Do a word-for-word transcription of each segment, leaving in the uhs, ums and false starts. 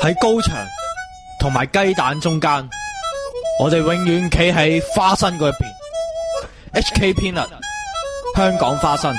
喺高牆同埋雞蛋中間，我哋永遠企喺花生嗰一邊。H K Peanut，香港花生。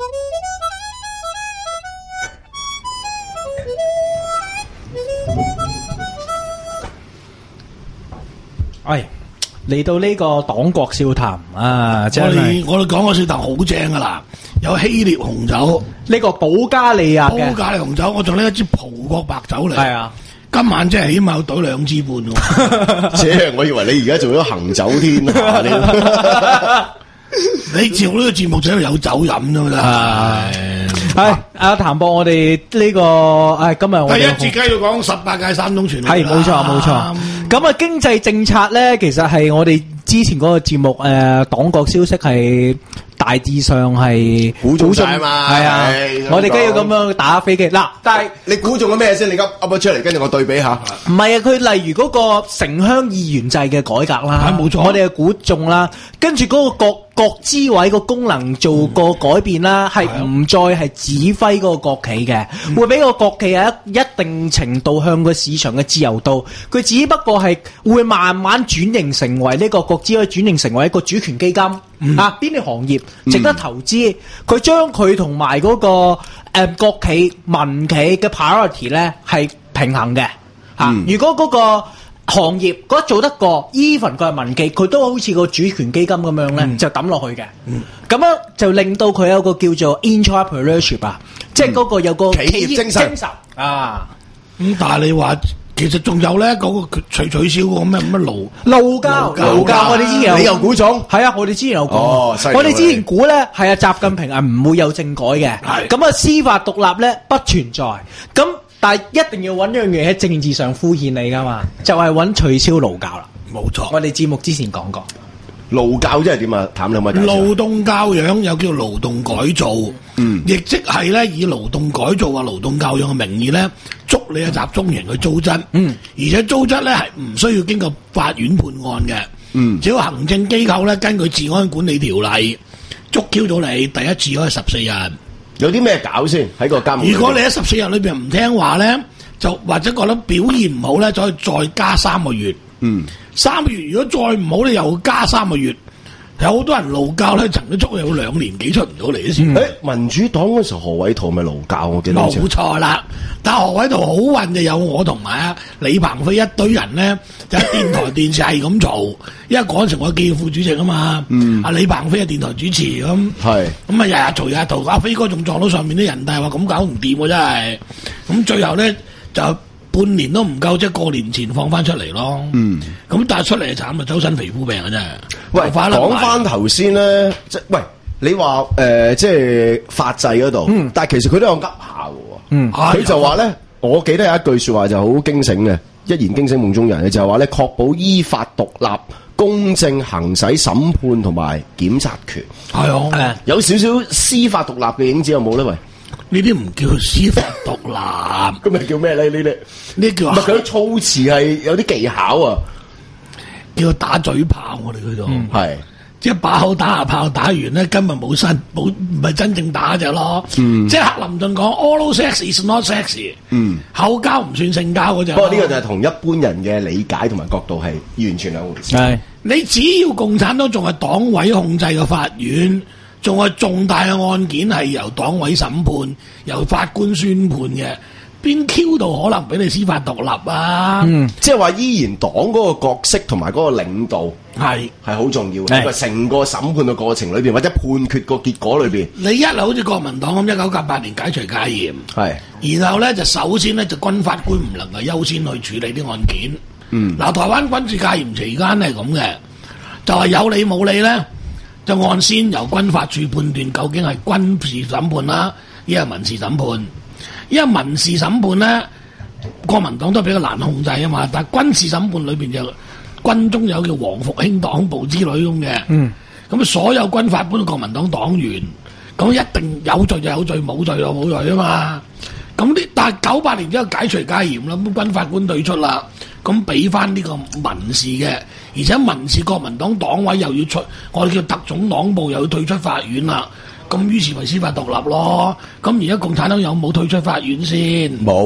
哎，嚟到呢個黨國笑談啊，真係我哋講個笑談好正噶啦，有希臘紅酒， 呢個保加利亞嘅保加利紅酒，我仲拎一支葡國白酒嚟。 係啊。 今晚真係起碼倒兩支半喎， 姐，我以為你而家做咗行走天下呢？ 你照呢個節目就係有酒飲啫嘛， 係阿譚博，我哋呢個誒今日我哋第一節梗係要講十八屆三中全會， 係冇錯冇錯。咁啊，經濟政策咧，其實係我哋之前嗰個節目誒黨國消息係大致上係估中晒嘛， 係啊，我哋梗要咁樣打飛機嗱。但係你估中咗咩先？你噏噏咗出嚟，跟住我對比下。 唔係啊，佢例如嗰個城鄉議員制嘅改革啦， 冇錯， 我哋係估中啦。跟住嗰個國國資委個功能做個改變啦，係唔再係指揮嗰個國企嘅，會俾個國企有一一定程度向個市場嘅自由度。佢只不過係會慢慢轉型成為呢個國資委轉型成為一個主權基金。嗯、啊！邊啲行業值得投資？佢將佢同埋嗰個誒、呃、國企、民企嘅 priority 咧係平衡嘅嚇、啊嗯。如果嗰個行業覺得做得過 ，even 佢係民企，佢都好似個主權基金咁樣咧、嗯，就抌落去嘅。咁、嗯、樣就令到佢有個叫做 entrepreneurship 啊、嗯，即係嗰個有個企業精神啊。咁、 嗯、但係你話。其實仲有咧，嗰、那個取取消嗰個咩咩勞勞教勞教，我哋之前有你又估中， 係啊，我哋之前有講、 哦， 我哋之前估咧係啊，習近平係唔會有政改嘅，咁啊司法獨立咧不存在，咁但係一定要揾樣嘢喺政治上敷衍你噶嘛，就係、是、揾取消勞教啦， 冇錯。 我哋節目之前講過。 勞教即係點啊？譚兩位勞動教養又叫勞動改造，嗯，亦即係咧以勞動改造或勞動教養嘅名義咧，捉你啊集中營去租質，嗯，而且租質咧係唔需要經過法院判案嘅，嗯，只要行政機構咧根據治安管理條例捉 Q 到你，第一次可以十四日。 有啲咩搞先喺個監？ 如果你喺十四日裏邊唔聽話咧，就或者覺得表現唔好咧，就可以再加三個月。嗯，三個月如果再唔好，你又加三個月。有好多人勞教咧，曾經捉有兩年幾出唔到嚟先。誒、 嗯，民主黨嗰時候何偉圖咪勞教，我記得冇錯啦。但係何偉圖好運就有我同埋啊李鵬飛一堆人咧，就喺電台電視係咁做，因為嗰陣時我記副主席啊嘛。嗯，阿李鵬飛係電台主持咁，係咁啊日日嘈日日嘈，阿飛哥仲撞到上面啲人，但係話咁搞唔掂喎真係。咁最後咧就。半年都唔夠，即係過年前放翻出嚟咯。嗯，咁但係出嚟慘啊，周身皮膚病啊真係。 喂，講翻頭先咧，即係喂，你話誒、呃，即係法制嗰度，嗯，但係其實佢都有噏下嘅。嗯，佢就話咧，我記得有一句說話就好驚醒嘅，一言驚醒夢中人嘅，就係話咧，確保依法獨立、公正行使審判同埋檢察權。係啊，有少少司法獨立嘅影子有冇咧？喂？ 呢啲唔叫司法獨立， 咁咪叫咩咧？呢啲呢叫唔係佢措辭係有啲技巧啊， 叫打嘴炮我哋嗰度，係、嗯、即係把口打下炮，打完咧根本冇身冇唔係真正打就咯。嗯，即係克林頓講 oral sex is not sexy， 嗯，口交唔算性交嗰隻。不過呢個就係同一般人嘅理解同埋角度係完全兩回事。係你只要共產黨仲係黨委控制嘅法院。仲係重大嘅案件係由黨委審判，由法官宣判嘅，邊 Q 度可能俾你司法獨立啊？嗯，即係話依然黨嗰個角色同埋嗰個領導係係好重要嘅，成個審判嘅過程裏邊或者判決個結果裏邊。你一嚟好似國民黨咁，一九九八年解除戒嚴，係，然後咧就首先咧就軍法官唔能夠優先去處理啲案件。嗯，嗱，台灣軍事戒嚴期間係咁嘅，就係有理冇理咧。就按先由軍法處判斷究竟係軍事審判啦，抑係民事審判。因為民事審判咧，國民黨都比較難控制啊嘛。但係軍事審判裏邊就軍中有叫黃復興黨部之類咁嘅。嗯，咁所有軍法官國民黨黨員，咁一定有罪就有罪，冇罪就冇罪啊嘛。咁啲但係九八年之後解除戒嚴啦，咁軍法官退出啦，咁俾翻呢個民事嘅。而且民事國民黨黨委又要出，我哋叫特種黨部又要退出法院啦，咁於是咪司法獨立咯。咁而家共產黨有冇退出法院先？冇，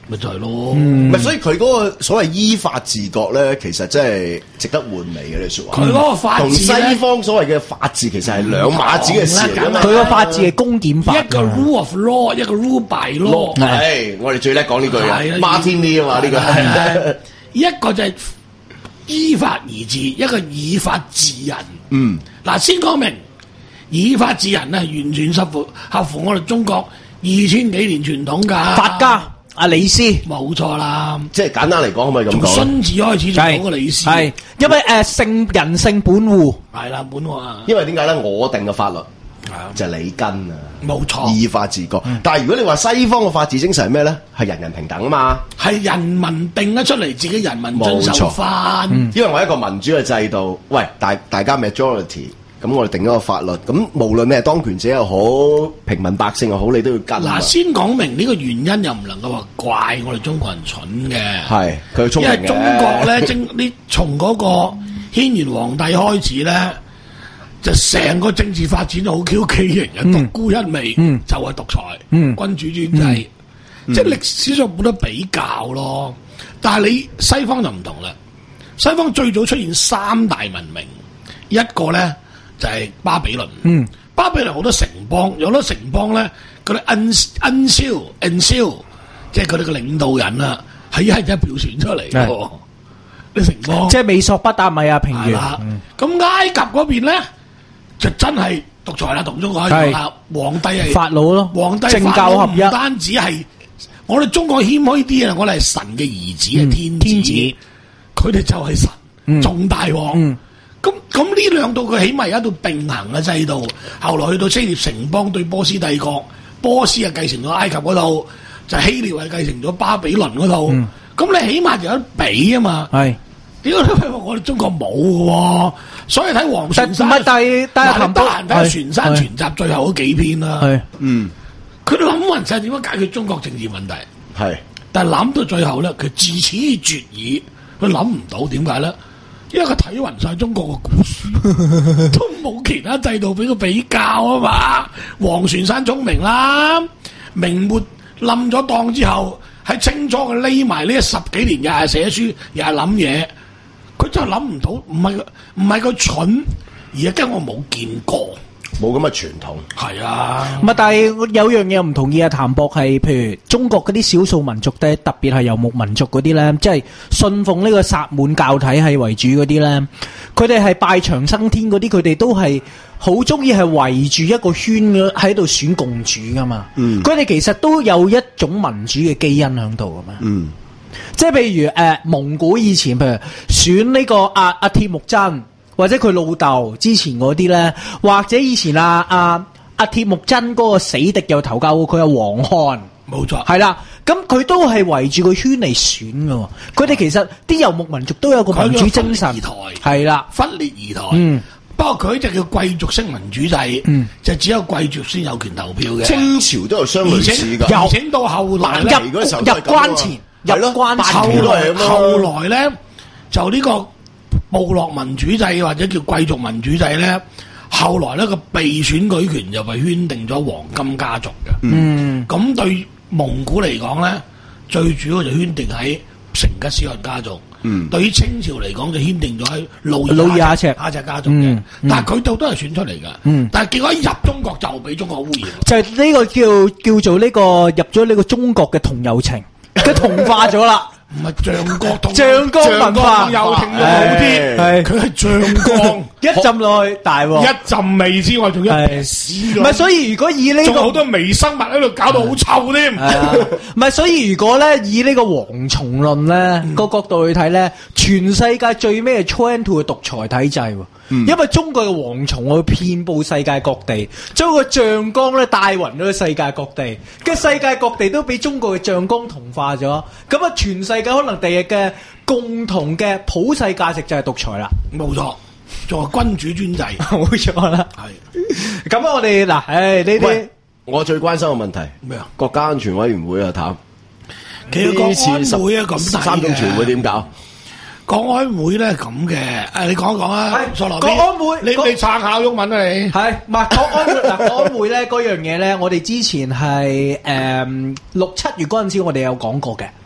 咪就係咯。 唔係，所以佢嗰個所謂依法治國咧，其實真係值得玩味嘅呢句説話。 佢嗰個法同治咧西方所謂嘅法治其實係兩碼子嘅事嚟㗎嘛。 佢個法治係公檢法㗎， 一個 rule of law， 一個 rule by law。 係，我哋最叻講呢句啊係啊 ，Martin Lee 啊嘛呢個。 係一個就係依法而治，一個以法治人。 嗯， 嗱，先講明以法治人咧，完全合乎合乎我哋中國二千幾年傳統㗎。 法家阿李斯冇錯啦， 即係簡單嚟講，可唔可以咁從講？ 荀子開始就講個李斯， 係因為誒性人性本惡， 係啦，本話因為點解咧？我定嘅法律係啊就係你跟啊， 冇錯， 依法治國。但係如果你話西方嘅法治精神係咩咧？係人人平等啊嘛。 係人民定得出嚟，自己人民遵守翻。 因為我一個民主嘅制度，喂，大大家 majority，咁我哋定咗個法律，咁無論你係當權者又好，平民百姓又好，你都要跟啊。 嗱，先講明呢個原因，又唔能夠話怪我哋中國人蠢嘅。 係佢聰明嘅。 因為中國咧，政呢從嗰個軒轅皇帝開始咧，就成個政治發展都好 Q 畸形嘅，獨孤一味， 嗯就係獨裁， 嗯君主專制，即係歷史上冇得比較咯。但係你西方就唔同啦，西方最早出現三大文明，一個咧就係巴比倫， 嗯巴比倫好多城邦，有好多城邦咧，嗰啲恩恩蕭恩蕭，即係佢哋嘅領導人啊，係一係一票選出嚟嘅，啲城邦。 即係美索不達米亞平原。 係啦，咁埃及嗰邊咧就真係獨裁啦，同中國一樣啦。皇帝係法老咯， 皇帝政教合一唔單止係我哋中國謙虛啲啊，我哋係神嘅兒子，係、 嗯天天子佢哋就係神，仲大鑊。 嗯咁咁呢兩度佢起碼有一度並行嘅制度，後來去到希臘城邦對波斯帝國，波斯啊繼承咗埃及嗰度，就希臘係繼承咗巴比倫嗰度。咁、嗯、你起碼就有得比啊嘛。 係點解我哋中國冇嘅喎？所以睇黃船山， 唔係但係但係嗱，你得閒睇下船山全集最後嗰幾篇啦。 係嗯， 佢諗勻晒點樣解決中國政治問題， 係。 但係諗到最後咧，佢自此絕矣，佢諗唔到點解咧？因為佢睇勻晒中國嘅古書，都冇其他制度俾佢比較啊嘛。黃船山聰明啦，明末冧咗檔之後，喺清初佢匿埋呢十幾年，又係寫書，又係諗嘢，佢真係諗唔到，唔係唔係佢蠢，而係跟我冇見過， 冇咁嘅傳統。 係啊， 唔係，但係有樣嘢唔同意啊，譚博係，譬如中國嗰啲少數民族咧，特別係游牧民族嗰啲咧，即係信奉呢個薩滿教體系為主嗰啲咧，佢哋係拜長生天嗰啲，佢哋都係好中意係圍住一個圈喺度選共主噶嘛。 嗯， 佢哋其實都有一種民主嘅基因喺度噶嘛。 嗯， 即係譬如誒、呃、蒙古以前，譬如選呢、這個阿阿鐵木真。或者佢老豆之前嗰啲咧，或者以前阿阿阿鐵木真嗰個死敵又投教過佢阿黃漢， 冇錯， 係啦，咁佢都係圍住個圈嚟選嘅。佢哋其實啲游牧民族都有個民主精神，係啦， 分裂而台。 嗯， 不過佢就叫貴族式民主制， 嗯， 就只有貴族先有權投票嘅。 清朝都有相類似㗎， 而且到後來入咧， 入關前，入關前， 後來後來咧就呢個部落民主制或者叫貴族民主制咧，後來呢個被選舉權就被圈定咗黃金家族嘅。嗯，咁對蒙古嚟講咧，最主要就圈定喺成吉思汗家族。嗯，對於清朝嚟講就圈定咗喺努爾哈赤哈赤家族嘅。嗯嗯、但係佢度都係選出嚟㗎。嗯，但係結果一入中國就俾中國污染。 就係呢個叫叫做呢、呢個入咗呢個中國嘅同友情，佢同化咗啦。 唔係象國同象國文化， 又聽到好啲， 係佢係象國一浸落去大鑊， 一浸味之外，仲一屎。 唔係，所以如果以呢、呢個， 仲好多微生物喺度搞到好臭添。 唔係，所以如果咧以呢個蝗蟲論咧個角度去睇咧，全世界最尾係 trend to 嘅獨裁體制。嗯、因為中國嘅蝗蟲會遍佈世界各地，將個醬缸咧帶勻咗世界各地，嘅世界各地都俾中國嘅醬缸同化咗，咁啊全世界可能第日嘅共同嘅普世價值就係獨裁啦。 冇錯，做君主專制， 冇錯啦。係，咁我哋嗱，唉呢啲， 我最關心嘅問題咩啊？ 國家安全委員會啊，譚， 其實國安會啊咁三中全會點搞？ 國安會咧咁嘅，誒你講一講啊，索羅 B， 國安會， 你你撐下毓民啊你， 係，唔係國安會嗱？國安會咧嗰樣嘢咧，我哋之前係誒六七月嗰陣時，我哋有講過嘅。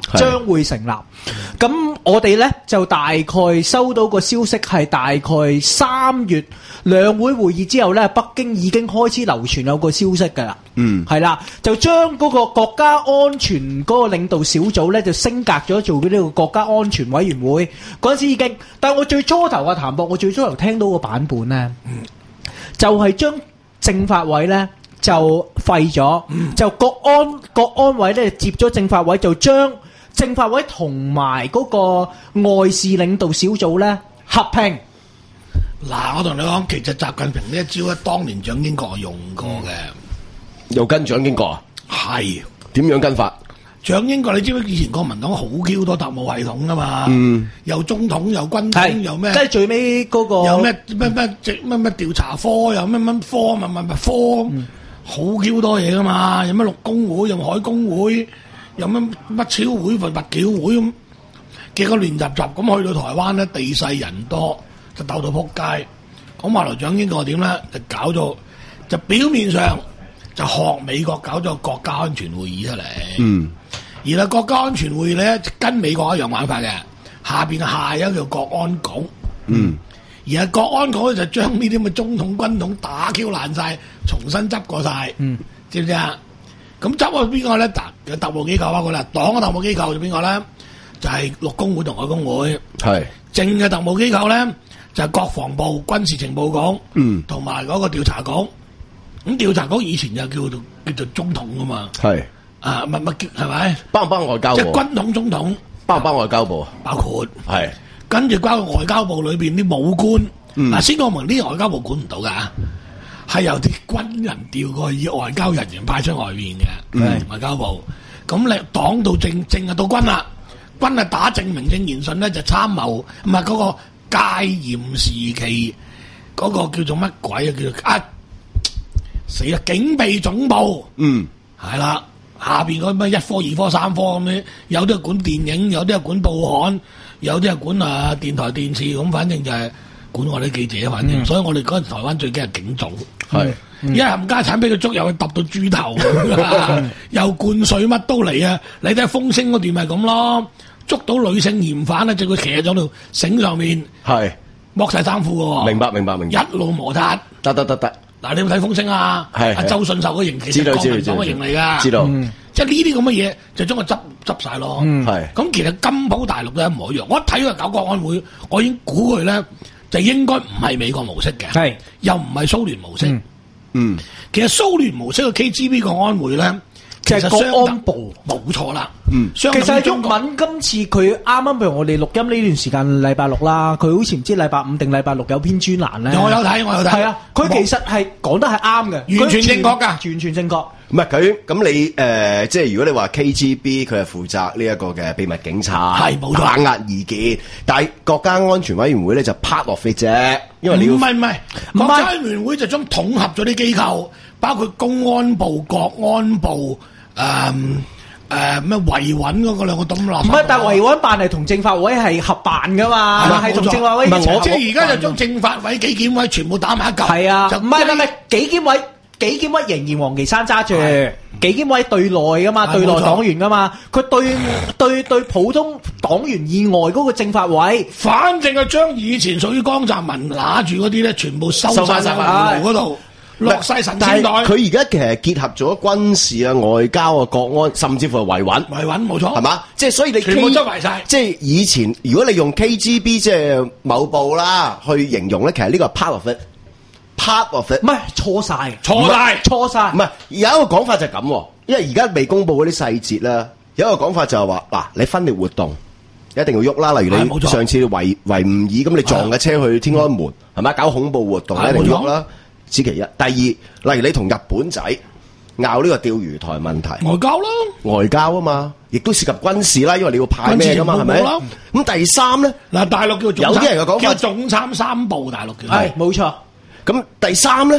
將會成立。咁我哋呢就大概收到個消息係大概三月兩會會議之後呢，北京已經開始流傳有個消息㗎啦。嗯，係啦，就將嗰個國家安全嗰個領導小組呢，就升格咗做呢個國家安全委員會。嗰陣時已經，但係我最初頭嘅談博，我最初頭聽到個版本呢，嗯、就係將政法委呢就廢咗，嗯、就國安國安委呢接咗政法委，就將政法委同埋嗰個外事領導小組咧合併。 嗱，我同你講，其實習近平呢一招咧，當年蔣經國用過嘅， 又跟蔣經國啊？ 係點樣跟法？ 蔣經國你知唔知以前國民黨好 Q 多特務系統噶嘛？嗯，又中統又軍統又咩？ 即係最尾嗰個有咩咩咩咩咩調查科，又咩咩科，乜乜乜科，好 Q 多嘢噶嘛？有咩陸工會，有海工會。有乜乜超會、物繳會咁，結果亂雜雜咁去到台灣咧，地勢人多，就鬥到撲街。咁後來蔣經國點咧，就搞咗，就表面上就學美國搞咗國家安全會議出嚟。嗯，而係國家安全會議咧，就跟美國一樣玩法嘅，下邊下一個叫國安局。嗯，而係國安局就將呢啲咁嘅中統、軍統打 Q 爛晒，重新執過晒。嗯，知唔知啊？咁執咗邊個咧？嗱，有特務機構包括啦，黨嘅特務機構就邊個咧？就係陸工會同海工會。係正嘅特務機構咧，就係國防部軍事情報局，嗯，同埋嗰個調查局。咁調查局以前就叫做叫做中統噶嘛。係啊，乜乜叫係咪？包唔包外交部？即係軍統、中統，包唔包外交部啊？包括係。跟住包括外交部裏邊啲武官。嗱，先講明呢個外交部管唔到噶。係由啲軍人調過以外交人員派出外面嘅，嗯、外交部。咁你黨到政政啊到軍啦，軍啊打正名正言順咧就參謀，唔係嗰個戒嚴時期嗰、嗰個叫做乜鬼啊？叫做啊死啦！警備總部，嗯，係啦，下邊嗰咩一科、二科、三科咁樣，有啲係管電影，有啲係管報刊，有啲係管啊電台電視，咁反正就係、是。管我啲記者，反正，嗯、所以我哋嗰陣台灣最驚係警總，係一冚家產俾佢捉，又去揼到豬頭，又灌水乜都嚟啊！你睇風聲嗰段咪咁咯，捉到女性嫌犯咧，就佢騎喺咗條繩上面，係剝晒衫褲嘅，明白明白明白，一路摩擦，得得得得。嗱，你有冇睇風聲啊？係阿周信受嘅刑，其實國民黨嘅刑嚟噶，知道，即係呢啲咁嘅嘢，就將佢執執晒咯。係咁，其實金浦大陸都一模一樣。我一睇佢搞國安會，我已經估佢咧。就應該唔係美國模式嘅，係又唔係蘇聯模式。嗯，嗯其實蘇聯模式嘅 K G B 國安會咧，其實國安部冇錯啦。嗯，其實毓民今次佢啱啱譬如我哋錄音呢段時間禮拜六啦，佢好似唔知禮拜五定禮拜六有篇專欄咧。我有睇，我有睇。係啊，佢其實係講得係啱嘅，完全正確㗎，完全正確。唔係佢咁你誒、呃，即係如果你話 K G B 佢係負責呢一個嘅秘密警察，係冇錯，打壓異見，但係國家安全委員會咧就 part of it 啫，因為你要唔係唔係國家安全委員會就將統合咗啲機構，包括公安部、國安部誒誒咩維穩嗰個兩個董立。唔係，但係維穩辦係同政法委係合辦噶嘛，係同政法委一齊。即係而家就將政法委、紀檢委全部打埋一嚿。係啊，唔係唔係紀檢委。紀檢委仍然黃岐山揸住，紀檢委對內噶嘛，對內黨員噶嘛，佢對對對普通黨員以外嗰個政法委，反正係將以前屬於江澤民拿住嗰啲咧，全部收晒晒喺嗰度，落晒神仙袋。佢而家其實結合咗軍事啊、外交啊、國安，甚至乎係維穩，維穩冇錯，係嘛？即係所以你全部執埋晒。即係以前如果你用 K G B 即係某部啦去形容咧，其實呢個係 part of it。part of it 唔係錯晒，錯晒，錯晒。唔係有一個講法就係咁，因為而家未公布嗰啲細節啦。有一個講法就係話，嗱，你分裂活動一定要喐啦。例如你上次維維吾爾咁，你撞嘅車去天安門係咪搞恐怖活動一定要喐啦。此其一。第二，例如你同日本仔拗呢個釣魚台問題，外交啦，外交啊嘛，亦都涉及軍事啦，因為你要派咩噶嘛，係咪？咁第三咧，嗱，大陸叫有啲人嘅講法叫總參三部，大陸叫係冇錯。咁第三咧，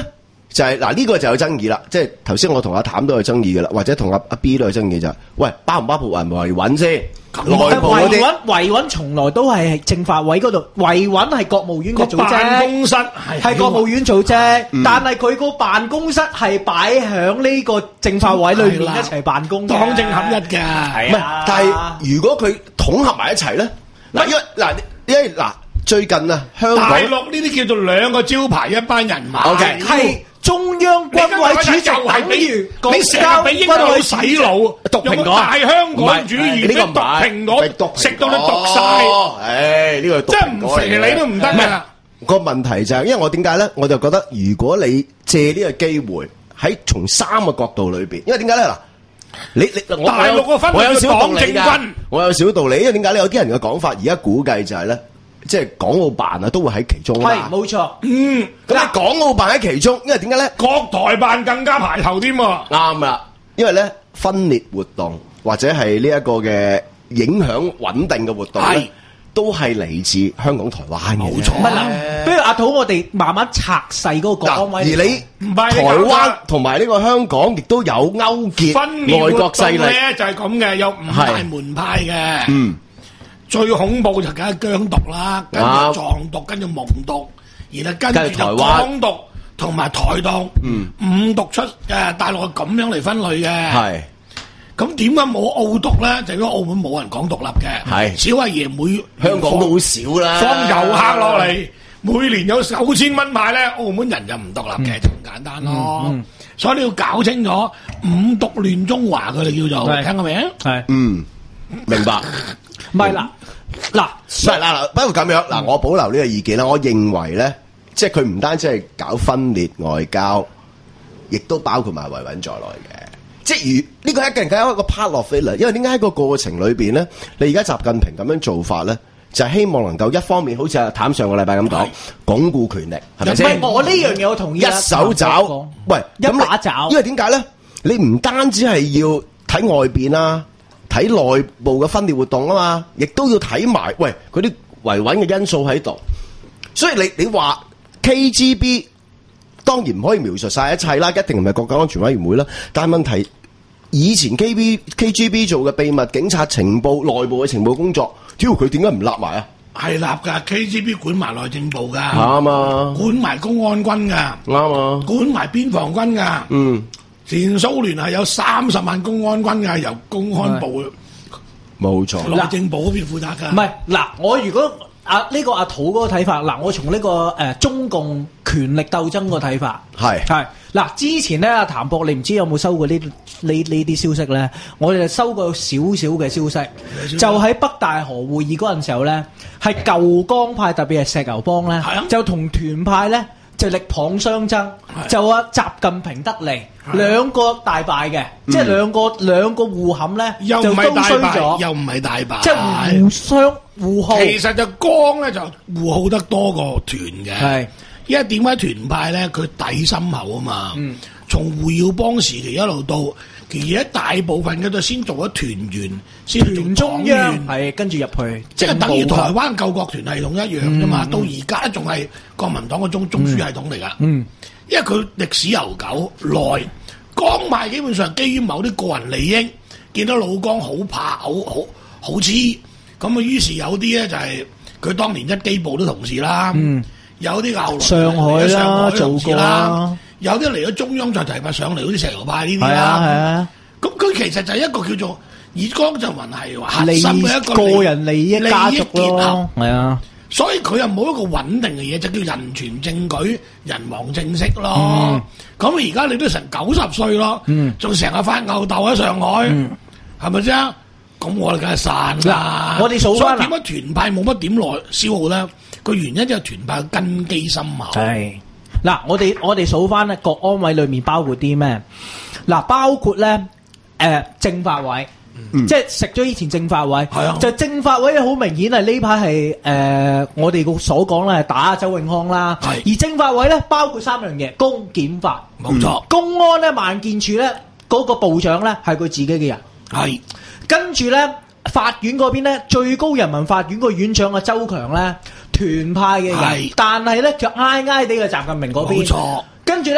就係嗱呢個就有爭議啦，即係頭先我同阿譚都有爭議嘅啦，或者同阿阿 B 都有爭議就係，喂包唔包括維維穩先？內部嗰啲維穩維穩從來都係政法委嗰度，維穩係國務院嘅組織， 辦公室係係國務院組織，但係佢個辦公室係擺響呢個政法委裏面一齊辦公嘅， 黨政合一嘅， 唔係，但係如果佢統合埋一齊咧，嗱因為嗱因為嗱最近啊香港大陸呢啲叫做兩個招牌一班人馬 ，OK 係。中央軍委主席等於你成日俾英國佬洗腦， 毒蘋果大香港主義， 呢個毒蘋果食到你毒晒， 誒呢個真係唔肥你都唔得㗎。 個問題就係，因為我點解咧？我就覺得如果你借呢個機會喺從三個角度裏邊，因為點解咧嗱？你你我大陸個分我有少道黨政理㗎，我有少道理，因為點解咧？有啲人嘅講法，而家估計就係咧。即係港澳辦啊，都會喺其中啊。 係冇錯， 嗯， 咁你港澳辦喺其中，因為點解咧？ 國台辦更加排頭添喎。 啱啦，因為咧分裂活動或者係呢一個嘅影響穩定嘅活動咧，都係嚟自香港、台灣嘅。 冇錯。 唔係嗱，不如阿土，我哋慢慢拆細嗰個國安委。 而你唔係台灣同埋呢個香港，亦都有勾結外國勢力咧，就係咁嘅，有五大門派嘅。 嗯。 最恐怖就梗係疆獨啦，跟住藏獨，跟住蒙獨，然後跟住就港獨同埋台獨，五獨出誒大陸係咁樣嚟分類嘅。係，咁點解冇澳獨咧？就因為澳門冇人講獨立嘅。係，小阿爺每香港都好少啦， 放遊客落嚟，每年有九千蚊買咧，澳門人就唔獨立嘅，就咁簡單咯。所以你要搞清楚五獨亂中華，佢哋叫做聽過未啊？ 係， 嗯，明白。 唔係啦，嗱， 唔係嗱嗱，不過咁樣嗱，我保留呢個意見啦。我認為咧，即係佢唔單止係搞分裂外交，亦都包括埋維穩在內嘅。即係如呢個一定係一個 part of it 啦。因為點解喺個過程裏邊咧，你而家習近平咁樣做法咧，就係希望能夠一方面好似阿譚上個禮拜咁講，鞏固權力，係咪先？ 唔係我呢樣嘢我同意。 一手找，喂， 一把找。 因為點解咧？你唔單止係要睇外邊啦。睇內部嘅分裂活動啊嘛，亦都要睇埋喂嗰啲維穩嘅因素喺度，所以你你話 K G B 當然唔可以描述晒一切啦，一定唔係國家安全委員會啦。但係問題以前 K B K G B 做嘅秘密警察情報內部嘅情報工作，屌佢點解唔立埋啊？ 係立㗎 ，K G B 管埋內政部㗎， 啱啊， 管埋公安軍㗎， 啱啊， 管埋邊防軍㗎，嗯。前蘇聯係有三十萬公安軍嘅，由公安部冇錯， 內政部嗰邊負責㗎。 唔係嗱，我如果阿呢、這個阿土嗰個睇法，嗱，我從呢、這個誒、呃、中共權力鬥爭個睇法，係係嗱，之前咧阿譚博，你唔知有冇收過呢呢呢啲消息咧？我哋收過少少嘅消息，就喺北大河會議嗰陣時候咧，係舊江派，特別係石油幫咧，啊、就同團派咧。就力捧相爭，就話習近平得利，兩個大敗嘅，即係兩個兩個互冚咧，就都衰咗， 又唔係大敗， 即係互相互耗。 其實就江咧就互耗得多過團嘅，係因為點解團派咧佢底深厚啊嘛，從胡耀邦時期一路到。其實一大部分嘅就先做咗團員，先做中央， 係跟住入去， 即係等於台灣救國團系統一樣啫嘛。嗯、到而家仲係國民黨嘅中中樞系統嚟噶。嗯，因為佢歷史悠久，耐江派基本上基於某啲個人利益，見到老江好怕，好好好黐，咁啊，於是有啲咧就係佢當年一機部都同事啦。嗯，有啲後來上海啦做過啦。有啲嚟咗中央再提拔上嚟，好似石油派呢啲啦。咁佢、啊、其實就係一個叫做以江澤民係核心嘅一個個人利益家族咯。係啊， 所以佢又冇一個穩定嘅嘢，就叫人權政舉、人亡政息咯。咁而家你都成九十歲咯，仲成日發吽哣喺上海，係咪先？咁我哋梗係散啦。 我哋數翻點解團派冇乜點內消耗咧？個原因就係團派根基深厚。 係。嗱，我哋我哋數翻咧，國安委裏面包括啲咩？嗱，包括咧，誒、呃，政法委，嗯、即係食咗以前政法委，啊、就政法委好明顯係呢排係誒，我哋個所講咧係打周永康啦。是而政法委咧包括三樣嘢，公檢法， 冇錯、嗯， 公安咧萬建署咧嗰個部長咧係佢自己嘅人，係是跟住咧法院嗰邊咧最高人民法院個院長啊周強咧。團派嘅人，是但係咧就挨挨地嘅習近平嗰邊，冇錯。跟住咧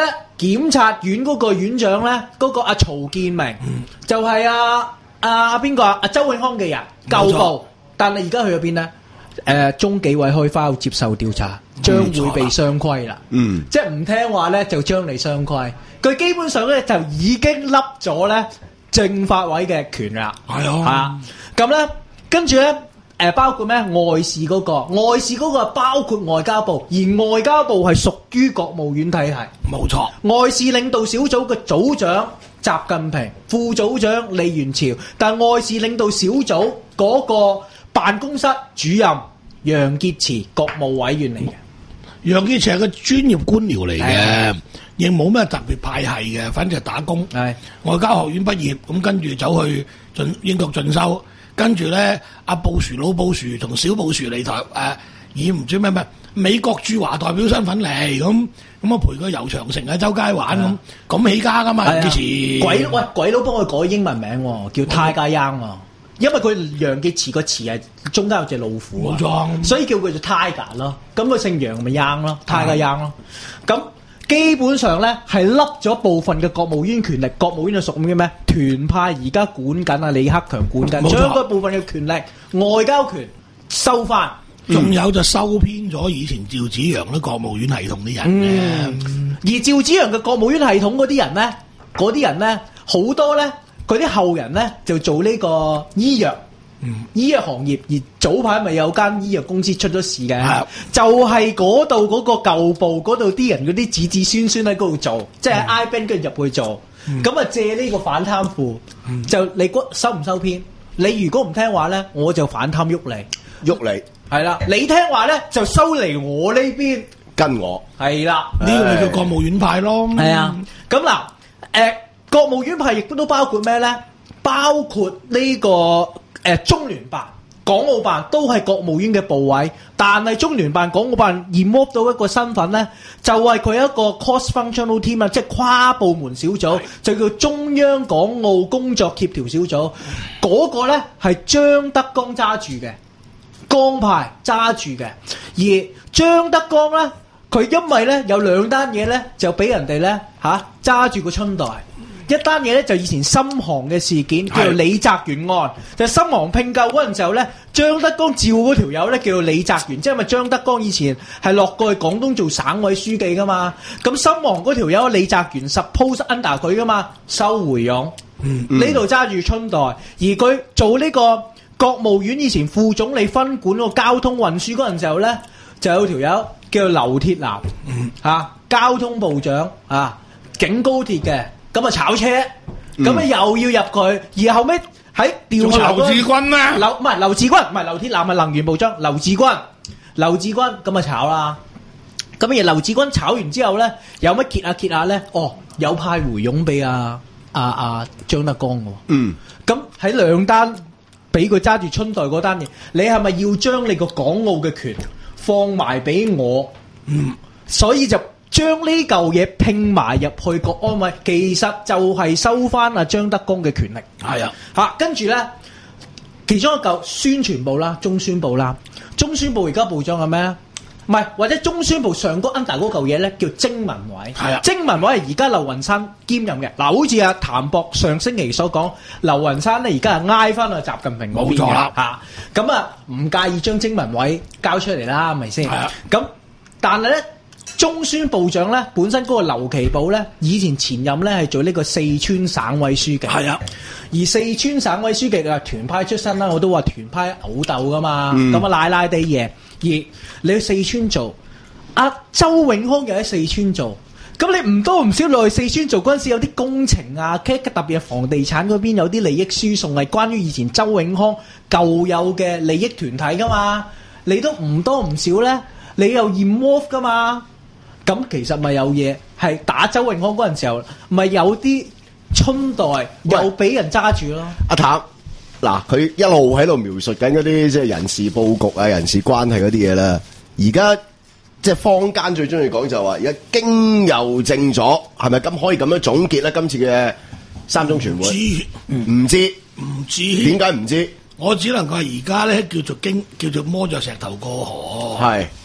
檢察院嗰個院長咧，嗰、嗰個阿曹建明，嗯、就係阿阿邊個啊？阿周永康嘅人舊部，但係而家去咗邊咧？誒、呃，中紀委開花接受調查，將會被雙規啦。嗯，即係唔聽話咧，就將你雙規。佢基本上咧就已經笠咗咧政法委嘅權啦。係啊，咁咧跟住咧誒，包括咩外事嗰、嗰個，外事嗰個包括外交部，而外交部係屬於國務院體系。冇錯，外事領導小組嘅組長習近平，副組長李源潮，但外事領導小組嗰、嗰個。辦公室主任楊潔篪，國務委員嚟嘅。 楊潔篪係個專業官僚嚟嘅，亦冇咩特別派系嘅，反正係打工。係外交學院畢業，咁跟住走去進英國進修，跟住咧阿布殊老布殊同小布殊嚟台誒、呃，以唔知咩咩美國駐華代表身份嚟，咁咁啊陪佢遊長城啊，周街玩咁，咁起家噶嘛楊潔篪。鬼喂鬼佬幫佢改英文名，叫泰加央啊。因為佢楊潔篪個詞係中間有隻老虎啊，冇錯，所以叫佢做 Tiger 咯。咁佢姓楊咪 Young 咯 ，Tiger Young 咯。咁基本上咧係笠咗部分嘅國務院權力，國務院就屬於咩？團派而家管緊啊，李克強管緊，將嗰部分嘅權力、外交權收翻， 仲、嗯、有就收編咗以前趙紫陽啲國務院系統啲人嘅、 嗯。而趙紫陽嘅國務院系統嗰啲人咧，嗰啲人咧好多咧。佢啲後人咧就做呢個醫藥，嗯、醫藥行業，而早排咪有間醫藥公司出咗事嘅，嗯、就係嗰度嗰個舊部嗰度啲人嗰啲子子孫孫喺嗰度做，即係 I bank 跟住入去做，咁啊、嗯、借呢個反貪腐，嗯、就你收唔收編？你如果唔聽話咧，我就反貪喐你， 喐你係啦，你聽話咧就收嚟我呢邊跟我， 係啦， 呢個咪叫國務院派咯， 係啊，咁嗱誒。國務院派亦都都包括咩咧？包括呢、這個誒、呃、中聯辦、港澳辦都係國務院嘅部委，但係中聯辦、港澳辦 remove 到一個身份咧，就係、是、佢一個 cross-functional team 啊，即係跨部門小組，就叫中央港澳工作協調小組。嗰、那個咧係張德江揸住嘅，江派揸住嘅，而張德江咧，佢因為咧有兩單嘢咧，就俾人哋咧嚇揸住個春袋。一單嘢咧就以前深航嘅事件，叫做李澤源案，就深航拼救嗰陣時候咧，張德江召嗰條友咧叫做李澤源，即係咪張德江以前係落過去廣東做省委書記噶嘛？咁深航嗰條友李澤源 suppose under 佢噶嘛，收回佣，呢度揸住春袋，而佢做呢個國務院以前副總理分管個交通運輸嗰陣時候咧，就有條友叫做劉鐵男，嚇、嗯啊、交通部長啊，警高鐵嘅。咁啊炒車，咁啊、嗯、又要入佢，而後尾喺調查劉志軍咧， 劉唔係劉志軍，唔係劉鐵男係能源部長，劉志軍，劉志軍咁啊炒啦，咁而劉志軍炒完之後咧，有乜揭下揭下咧？哦，有派回佣俾阿阿阿張德江嘅，嗯，咁喺兩單俾佢揸住春袋嗰單嘢，你係咪要將你個港澳嘅權放埋俾我？嗯，所以就。將呢嚿嘢拼埋入去國安委，其實就係收翻阿張德江嘅權力。係啊，嚇跟住咧，其中一嚿宣傳部啦、中宣部啦，中宣部而家部長係咩？唔係或者中宣部上嗰 under 嗰嚿嘢咧叫徵文委。係啊，徵文委係而家劉雲山兼任嘅。嗱，好似阿譚博上星期所講，劉雲山咧而家係挨翻阿習近平嗰邊嘅。冇錯啦，嚇咁啊，唔介意將徵文委交出嚟啦，係咪先？係啊，咁但係咧。中宣部長咧，本身嗰個劉奇葆咧，以前前任咧係做呢個四川省委書記。係啊，而四川省委書記啊，團派出身啦，我都話團派毆鬥噶嘛，咁啊賴賴地嘢。而你去四川做，阿、啊、周永康又喺四川做，咁你唔多唔少落去四川做嗰陣時，有啲工程啊，特別係房地產嗰邊有啲利益輸送係關於以前周永康舊有嘅利益團體噶嘛，你都唔多唔少咧，你又 involve 噶嘛。咁其實咪有嘢係打周永康嗰陣時候，咪有啲春袋又俾人揸住咯。 阿譚嗱，佢一路喺度描述緊嗰啲即係人事佈局啊、人事關係嗰啲嘢啦。而家即係坊間最中意講就話，而家經由正咗，係咪咁可以咁樣總結咧？今次嘅三中全會，唔知唔知點解唔知？ 我只能夠係而家咧叫做經叫做摸着石頭過河。係。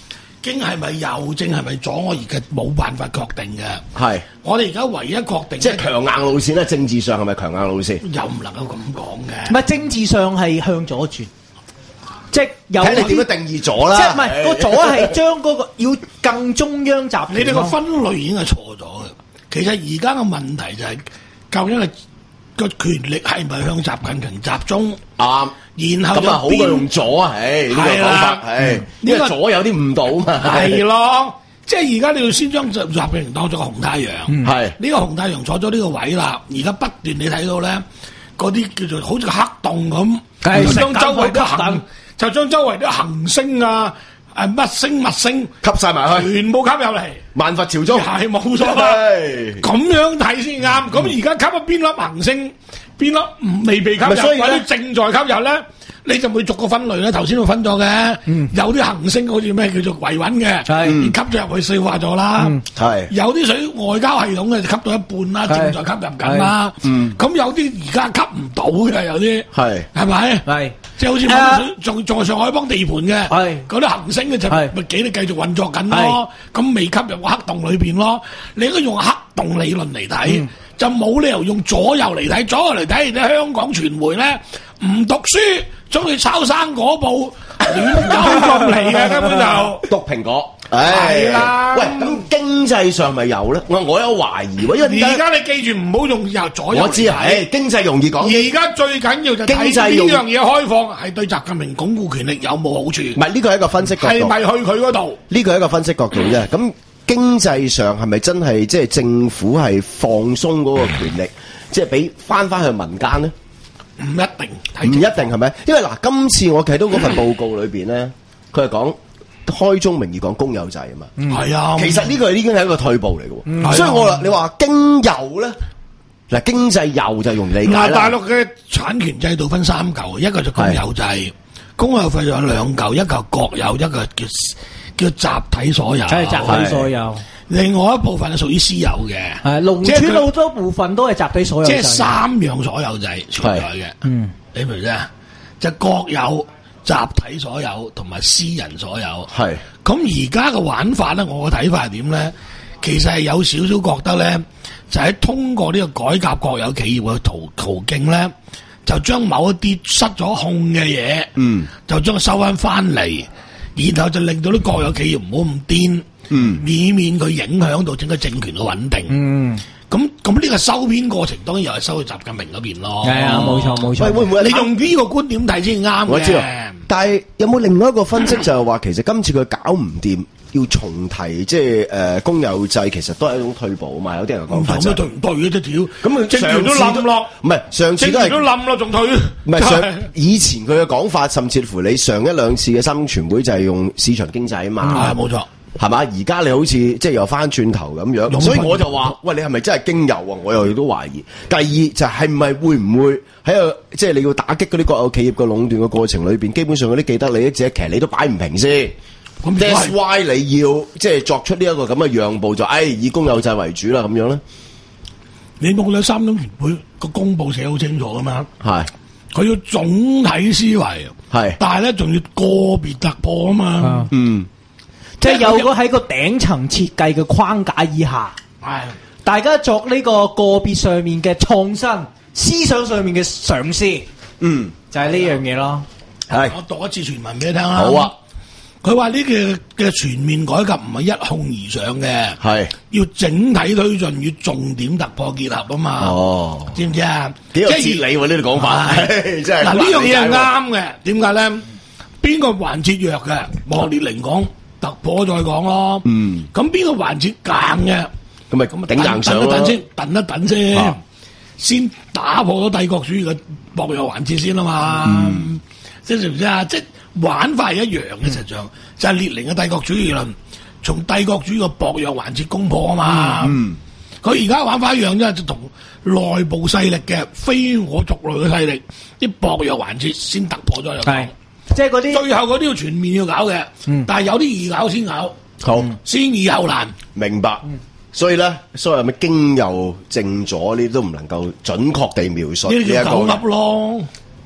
經係咪右正係咪左，我而家冇辦法確定嘅。 係， 我哋而家唯一確定即係強硬路線咧，政治上係咪強硬路線？ 又唔能夠咁講嘅。 唔係政治上係向左轉，即係有睇你點樣定義咗啦。 即係唔係個左係將嗰個要更中央集權。 你哋個分類已經係錯咗嘅。其實而家嘅問題就係、是、究竟係個權力係咪向習近平集中？啱。然後咁啊，好過用左啊，唉，呢個講法，唉，呢個左有啲誤導啊嘛。 係咯，即係而家你要先將習習近平當咗個紅太陽，係呢個紅太陽坐咗呢個位啦。而家不斷你睇到咧，嗰啲叫做好似黑洞咁，就將周圍啲行，就將周圍啲行星啊。誒，乜星乜星吸晒埋去， 全部吸入嚟， 萬佛朝宗係冇錯啦。咁樣睇先啱。咁而家吸咗邊粒行星，邊粒未被吸入，或者正在吸入咧，你就會逐個分類咧。頭先都分咗嘅，有啲行星好似咩叫做維穩嘅，吸咗入去消化咗啦。係有啲水外交系統嘅就吸到一半啦，正在吸入緊啦。咁有啲而家吸唔到嘅，有啲係係咪？係。即係好似仲仲係上海幫地盤嘅，嗰啲行星嘅就咪幾你繼續運作緊咯，咁未吸入個黑洞裏邊咯。你應該用黑洞理論嚟睇，嗯、就冇理由用左右嚟睇。左右嚟睇，你香港傳媒咧唔讀書，中意抄生果報，亂咁咁嚟嘅，根本就讀蘋果。係啦，喂，咁經濟上咪有咧？我我有懷疑喎，因為而家你記住唔好用右左右。 我知係經濟容易講。 而家最緊要就睇呢樣嘢開放係對習近平鞏固權力有冇好處？唔係呢個係一個分析角度。 係咪去佢嗰度？ 呢個係一個分析角度啫。咁經濟上係咪真係即係政府係放鬆嗰個權力，即係俾翻翻去民間咧？ 唔一定， 唔一定係咪？因為嗱，今次我睇到嗰份報告裏邊咧，佢係講。開宗明義講公有制啊嘛，係啊，其實呢個已經係一個退步嚟嘅，嗯、所以我話你話經右咧，嗱經濟右就容易理解啦。 大陸嘅產權制度分三嚿，一個就公有制，是公有制有兩嚿，一個國有，一個叫叫集體所有， 即係集體所有。 另外一部分係屬於私有嘅，係農村好多部分都係集體所有， 即係三樣所有制存在嘅。嗯，你明唔明啊？就國有。集體所有同埋私人所有，係咁而家嘅玩法咧，我嘅睇法係點咧？其實係有少少覺得咧，就喺通過呢個改革國有企業嘅途途徑咧，就將某一啲失咗控嘅嘢，嗯，就將佢收翻翻嚟，然後就令到啲國有企業唔好咁癲，嗯，以免佢影響到整個政權嘅穩定，嗯。咁咁呢個收編過程當然又係收去習近平嗰邊咯。係啊，冇錯冇錯。喂，會唔會你用呢個觀點睇先啱嘅？我知道。 但係有冇另外一個分析就係話，其實今次佢搞唔掂，要重提即係誒公有制，其實都係一種退步啊嘛。有啲人講法就對唔對嘅啫，屌。 咁佢政權都冧咯， 唔係上次都係都冧咯，仲退。 唔係上以前佢嘅講法，甚至乎你上一兩次嘅三中全會就係用市場經濟啊嘛。 係冇錯。 係嘛？而家你好似即係又翻轉頭咁樣，所以我就話：喂，你係咪真係經由啊？我又亦都懷疑。第二就係唔係會唔會喺個即係你要打擊嗰啲國有企業嘅壟斷嘅過程裏邊，基本上嗰啲既得利益者其實你都擺唔平先。That's why 你要即係作出呢一個咁嘅讓步，就誒、哎、以公有制為主啦，咁樣咧。 你冇睇三中全會個公佈寫好清楚噶嘛？係佢是要總體思維，係是，但係咧仲要個別突破啊嘛。嗯。 即係有個喺個頂層設計嘅框架以下，係大家作呢個個別上面嘅創新，思想上面嘅嘗試，嗯，就係呢樣嘢咯。 係我讀一次全文俾你聽啦。 好啊， 佢話呢個嘅全面改革唔係一哄而上嘅，係要整體推進與重點突破結合啊嘛。哦，知唔知啊？ 幾有哲理喎呢個講法，真係嗱呢樣嘢係啱嘅。點解咧？邊個環節弱嘅？惡劣嚟講。突破再講咯，嗯，咁邊個環節硬嘅， 咁咪咁啊頂硬上咯， 等一等先，等一等先，啊、先打破咗帝國主義嘅薄弱環節先啊嘛，嗯、即係知唔知啊？即係玩法係一樣嘅，實際上、嗯、就係列寧嘅帝國主義論，從帝國主義嘅薄弱環節攻破啊嘛，嗯，佢而家玩法一樣啫，就同內部勢力嘅非我族類嘅勢力，啲薄弱環節先突破咗又講。 即係嗰啲最後嗰啲要全面要搞嘅，嗯、但係有啲易搞先搞，好先易後難。 明白，嗯、所以咧，所謂咩經右正左呢啲都唔能夠準確地描述呢一個。 呢啲叫狗噏咯，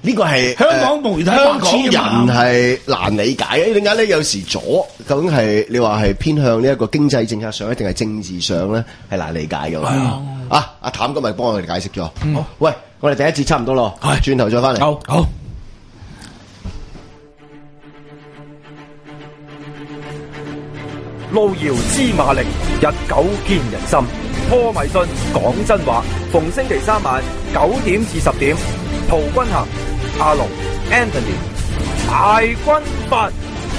呢個係香港媒體香港人係難理解嘅。點解咧？有時左究竟係你話係偏向呢一個經濟政策上，定係政治上咧，係難理解嘅嘛。啊，阿譚今日幫我哋解釋咗。好，喂，我哋第一節差唔多咯，轉頭再翻嚟。 好好。 路遙知馬力，日久見人心。破迷信，講真話。逢星期三晚九點至十點，陶君行、阿龍、Anthony、大軍閥。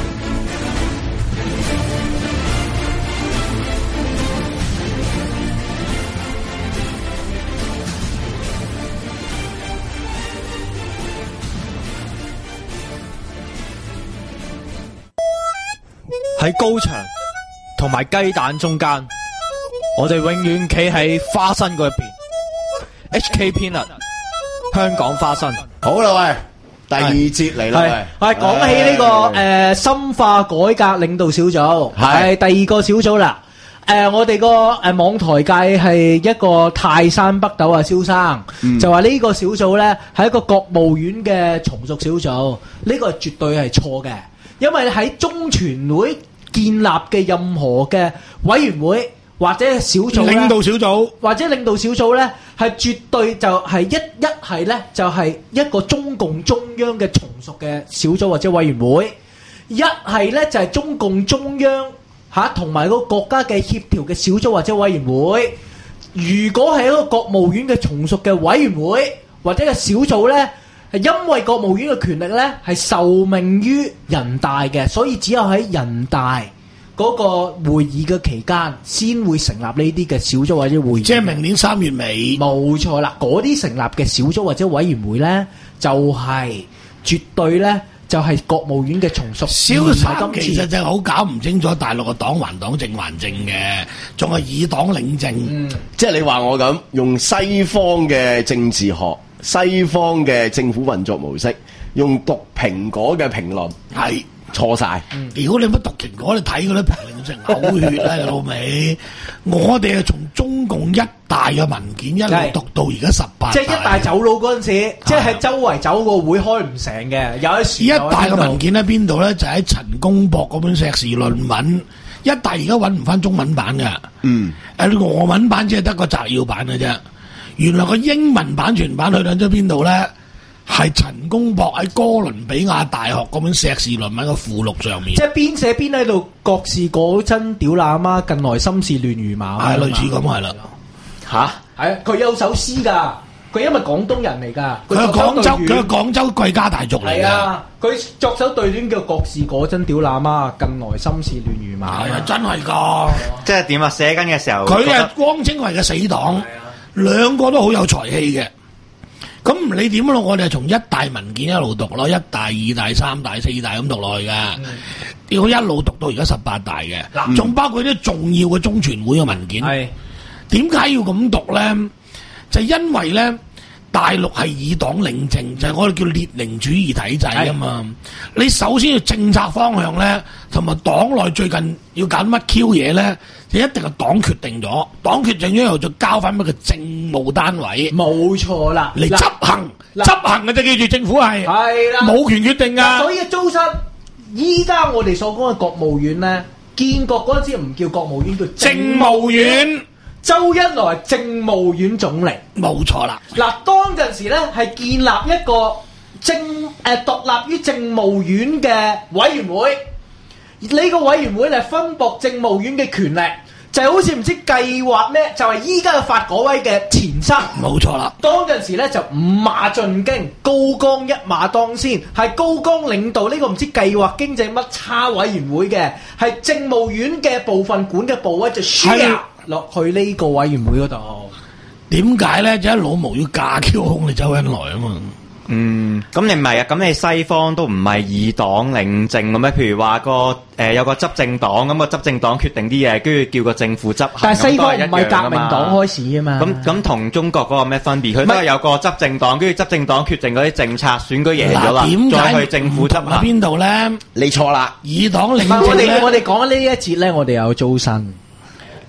喺高牆同埋雞蛋中間，我哋永遠企喺花生嗰一邊。H K Peanut 香港花生。 好啦，喂，第二節嚟啦，喂。 係講起呢個誒深化改革領導小組，係第二個小組啦。誒，我哋個誒網台界係一個泰山北斗啊，蕭生就話呢個小組咧係一個國務院嘅從屬小組，呢個絕對係錯嘅，因為喺中全會建立嘅任何嘅委員會或者小組咧， 領導小組或者領導小組咧，係絕對就係一一係咧就係一個中共中央嘅從屬嘅小組或者委員會，一係咧就係中共中央嚇同埋個國家嘅協調嘅小組或者委員會。如果係一個國務院嘅從屬嘅委員會或者嘅小組咧，係因為國務院嘅權力咧係受命於人大嘅，所以只有喺人大嗰個會議嘅期間先會成立呢啲嘅小組或者會議。 即係明年三月尾。 冇錯啦，嗰啲成立嘅小組或者委員會咧，就係、是、絕對咧就係、是、國務院嘅從屬。 蕭生其實就係好搞唔清楚大陸嘅黨還黨政還政嘅，仲係以黨領政。 嗯， 即係你話我咁用西方嘅政治學、西方嘅政府運作模式，用讀蘋果嘅評論係錯晒。 屌你乜讀蘋果？你睇嗰啲評論真係嘔血啦，老味！我哋係從中共一大嘅文件一路讀到而家十八， 即係一大走佬嗰陣時，即係周圍走個會開唔成嘅。有一時一大嘅文件喺邊度咧？就喺陳公博嗰本碩士論文。一大而家揾唔翻中文版嘅，嗯，誒俄文版只係得個摘要版嘅啫。原來個英文版全版去到咗邊度咧？係陳公博喺哥倫比亞大學嗰本碩士論文嘅附錄上面， 即係邊寫邊喺度各是果真屌乸媽，近來心事亂如麻， 係類似咁係啦。 吓，係啊，佢有首詩噶，佢因為廣東人嚟噶， 佢係廣州，佢係廣州貴家大族嚟係啊，佢作首對聯叫各是果真屌乸媽，近來心事亂如麻。 係啊，真係噶。 即係點啊？寫緊嘅時候， 佢係汪精衛嘅死黨，兩個都好有才氣嘅。咁唔理點咯，我哋係從一大文件一路讀咯，一大、二大、三大、四大咁讀落去噶。要、嗯、一路讀到而家十八大嘅，仲、嗯、包括啲重要嘅中全會嘅文件。係點解要咁讀咧？就係、因為咧，大陸係以黨領政，就係、是、我哋叫列寧主義體制啊嘛。你首先要政策方向咧，同埋黨內最近要搞乜 Q 嘢咧，就一定係黨決定咗，黨決定咗後就交翻俾個政務單位。 冇錯啦， 嚟執行，執行嘅就記住政府係係啦，冇權決定噶。 所以周生，依家我哋所講嘅國務院咧，建國嗰陣時唔叫國務院，叫政務院。 周恩來係政務院總理， 冇錯啦。 嗱，當陣時咧係建立一個政誒獨立於政務院嘅委員會，呢個委員會係分駁政務院嘅權力，就係好似唔知計劃咩，就係依家嘅發改委嘅前身。冇錯啦。當陣時咧就五馬進京，高崗一馬當先，係高崗領導呢個唔知計劃經濟乜叉委員會嘅，係政務院嘅部分管嘅部委就 share 落去呢個委員會嗰度。 點解咧？就係老毛要架 Q 空你周恩來啊嘛。 嗯，咁你唔係啊？咁你西方都唔係以黨領政嘅咩？譬如話個誒、呃、有個執政黨，咁個執政黨決定啲嘢，跟住叫個政府執行。 但係西方唔係革命黨開始啊嘛。咁咁同中國嗰個咩分別？佢都係有個執政黨，跟住執政黨決定嗰啲政策，選舉贏咗啦，再去政府執行。 邊度咧？ 你錯啦！ 以黨領政我哋我哋講呢一節咧，我哋有租新。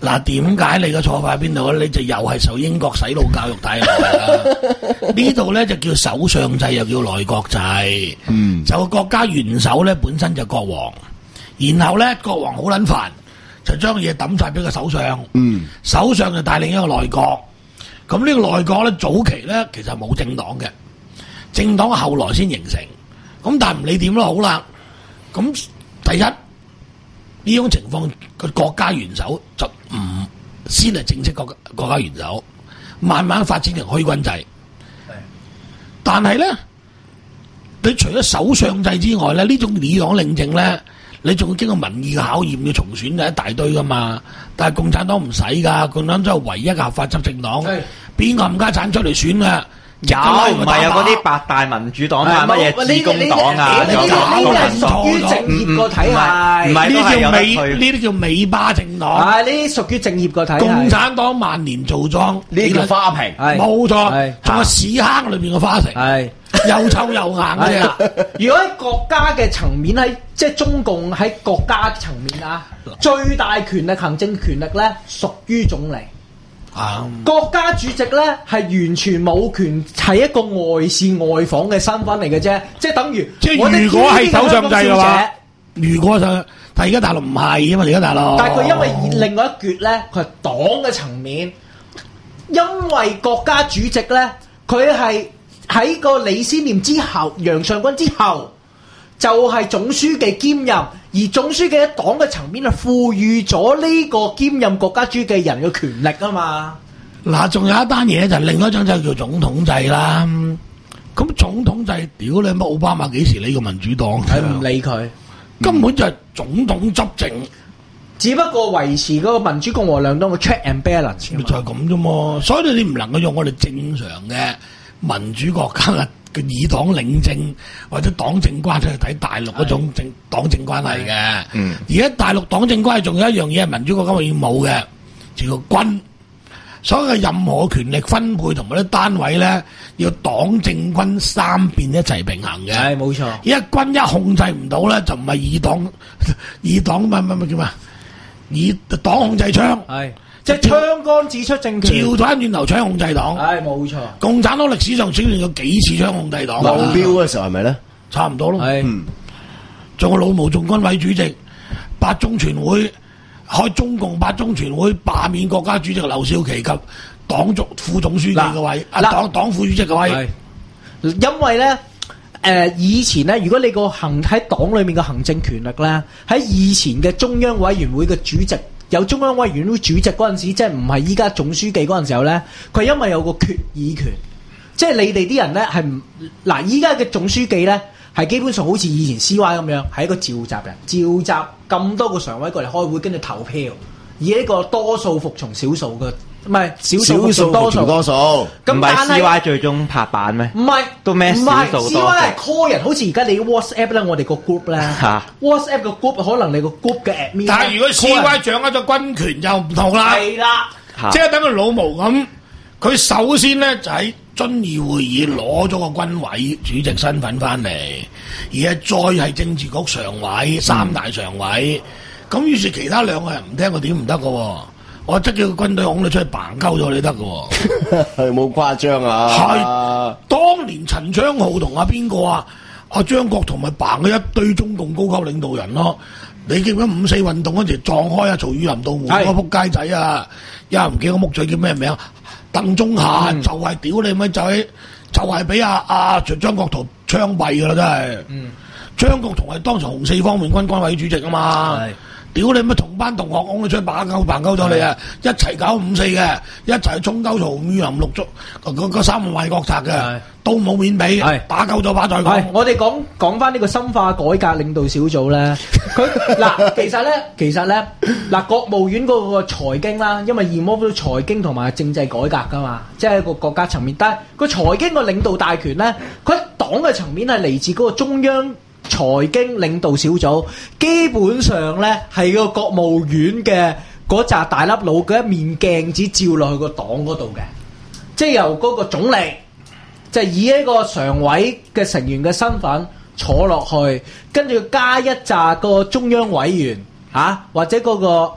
嗱，點解你嘅錯法喺邊度咧？你就又係受英國洗腦教育帶來啦。呢度咧就叫首相制，又叫內閣制。嗯，就國家元首咧本身就國王，然後咧國王好撚煩，就將嘢抌晒俾個首相。嗯，首相就帶領一個內閣。咁呢個內閣咧早期咧其實冇政黨嘅，政黨後來先形成。咁但係唔理點都好啦。咁第一。呢種情況個國家元首就唔先係正式國國家元首，慢慢發展成虛君制。但係咧，你除咗首相制之外咧，呢種議黨領政咧，你仲要經過民意嘅考驗，要重選就一大堆噶嘛。但係共產黨唔使噶，共產黨就係唯一嘅合法執政黨，邊個冚家產出嚟選嘅？ 有唔係有嗰啲八大民主黨啊，乜嘢自公黨啊，有呢啲係屬於正業個體系， 唔係呢啲叫尾呢啲叫尾巴政黨。 係呢啲屬於正業個體系。 共產黨萬年做莊， 呢啲叫花瓶， 冇錯，仲有屎坑裏邊嘅花瓶，係又臭又硬嘅啫。 如果喺國家嘅層面，喺即係中共喺國家層面啊，最大權力行政權力咧屬於總理。啊、國家主席咧係完全冇權，係一個外事外訪嘅身份嚟嘅啫，即係等於即係如果係首相制嘅話，如果就但係而家大陸唔係啊嘛，而家大陸， 但係佢因為另外一橛咧，佢係黨嘅層面，因為國家主席咧，佢係喺個李先念之後，楊尚昆之後，就係、是、總書記兼任。而總書記喺黨嘅層面係賦予咗呢個兼任國家主席人嘅權力啊嘛。 嗱，仲有一單嘢就另一張就叫總統制啦。咁總統制，屌你乜奧巴馬幾時理過民主黨？ 係唔理佢， 根本就係總統執政， 只不過維持嗰個民主共和兩黨嘅 check and balance。 咪就係咁啫嘛。所以你唔能夠用我哋正常嘅民主國家嘅議黨領政或者黨政關係去睇大陸嗰種政黨政關係嘅。嗯，而家大陸黨政關係仲有一樣嘢係民主國家永遠冇嘅，就叫軍。所有嘅任何權力分配同埋啲單位咧，要黨政軍三邊一齊平衡嘅。 係冇錯。 一軍一控制唔到咧，就唔係以黨以黨乜乜乜叫咩？以黨控制槍。係。 即係槍桿指出政權， 調翻轉頭槍控制黨， 係冇錯。 共產黨歷史上出現過幾次槍控制黨？ 劉標嘅時候係咪咧？ 差唔多咯。 係， 仲有老毛做軍委主席，八中全會開中共八中全會罷免國家主席劉少奇及黨總副總書記嘅位，啊黨黨副主席嘅位。 因為咧，誒、呃、以前咧，如果你個行喺黨裏面嘅行政權力咧，喺以前嘅中央委員會嘅主席。有中央委員會主席嗰陣時，即係唔係依家總書記嗰陣時候咧，佢因為有個決議權，即係你哋啲人咧係唔嗱，依家嘅總書記咧係基本上好似以前 C Y 咁樣，係一個召集人，召集咁多個常委過嚟開會，跟住投票，以呢個多數服從少數嘅。唔係少數服從多數， 多數咁唔係 C Y 最終拍板咩？ 唔係都咩少數多數 C Y 係 call 人，好似而家你 WhatsApp 咧，我哋個 group 咧，WhatsApp 個 group 可能你個 group 嘅 admin。 但係如果 C Y 掌握咗軍權就唔同啦， 係啦， 即係等佢老毛咁，佢首先咧就喺遵義會議攞咗個軍委主席身份翻嚟，而係再係政治局常委、三大常委，咁、嗯、於是其他兩個人唔聽佢點唔得㗎。我即叫個軍隊拱你出去嘭鳩咗你得㗎， 係冇誇張啊！ 係當年陳昌浩同阿邊個啊，阿張國同埋嘭咗一堆中共高級領導人咯。你記唔記得五四運動嗰時撞開阿曹宇林道門嗰個仆街仔啊？一唔記得個木嘴叫咩名？鄧中夏、嗯、就係屌你咪就係就係俾阿阿張國燾槍斃噶啦，真係。嗯，張國燾係當時紅四方面軍軍委主席啊嘛。屌你乜同班同學講你出去打鳩扮鳩咗你啊！一齊搞五四嘅，一齊衝鳩曹宇林六足嗰嗰三個賣國賊嘅，都冇面俾，打鳩咗把再講。 我哋講講翻呢個深化改革領導小組咧，佢嗱其實咧其實咧嗱國務院嗰個財經啦，因為驗摸到財經同埋政制改革噶嘛，即係個國家層面，但係個財經個領導大權咧，佢喺黨嘅層面係嚟自嗰個中央財經領導小組，基本上咧係個國務院嘅嗰紮大粒佬嘅一面鏡子照落去個黨嗰度嘅，即係由嗰個總理，就係、以一個常委嘅成員嘅身份坐落去，跟住加一紮個中央委員嚇、啊，或者嗰、嗰個啊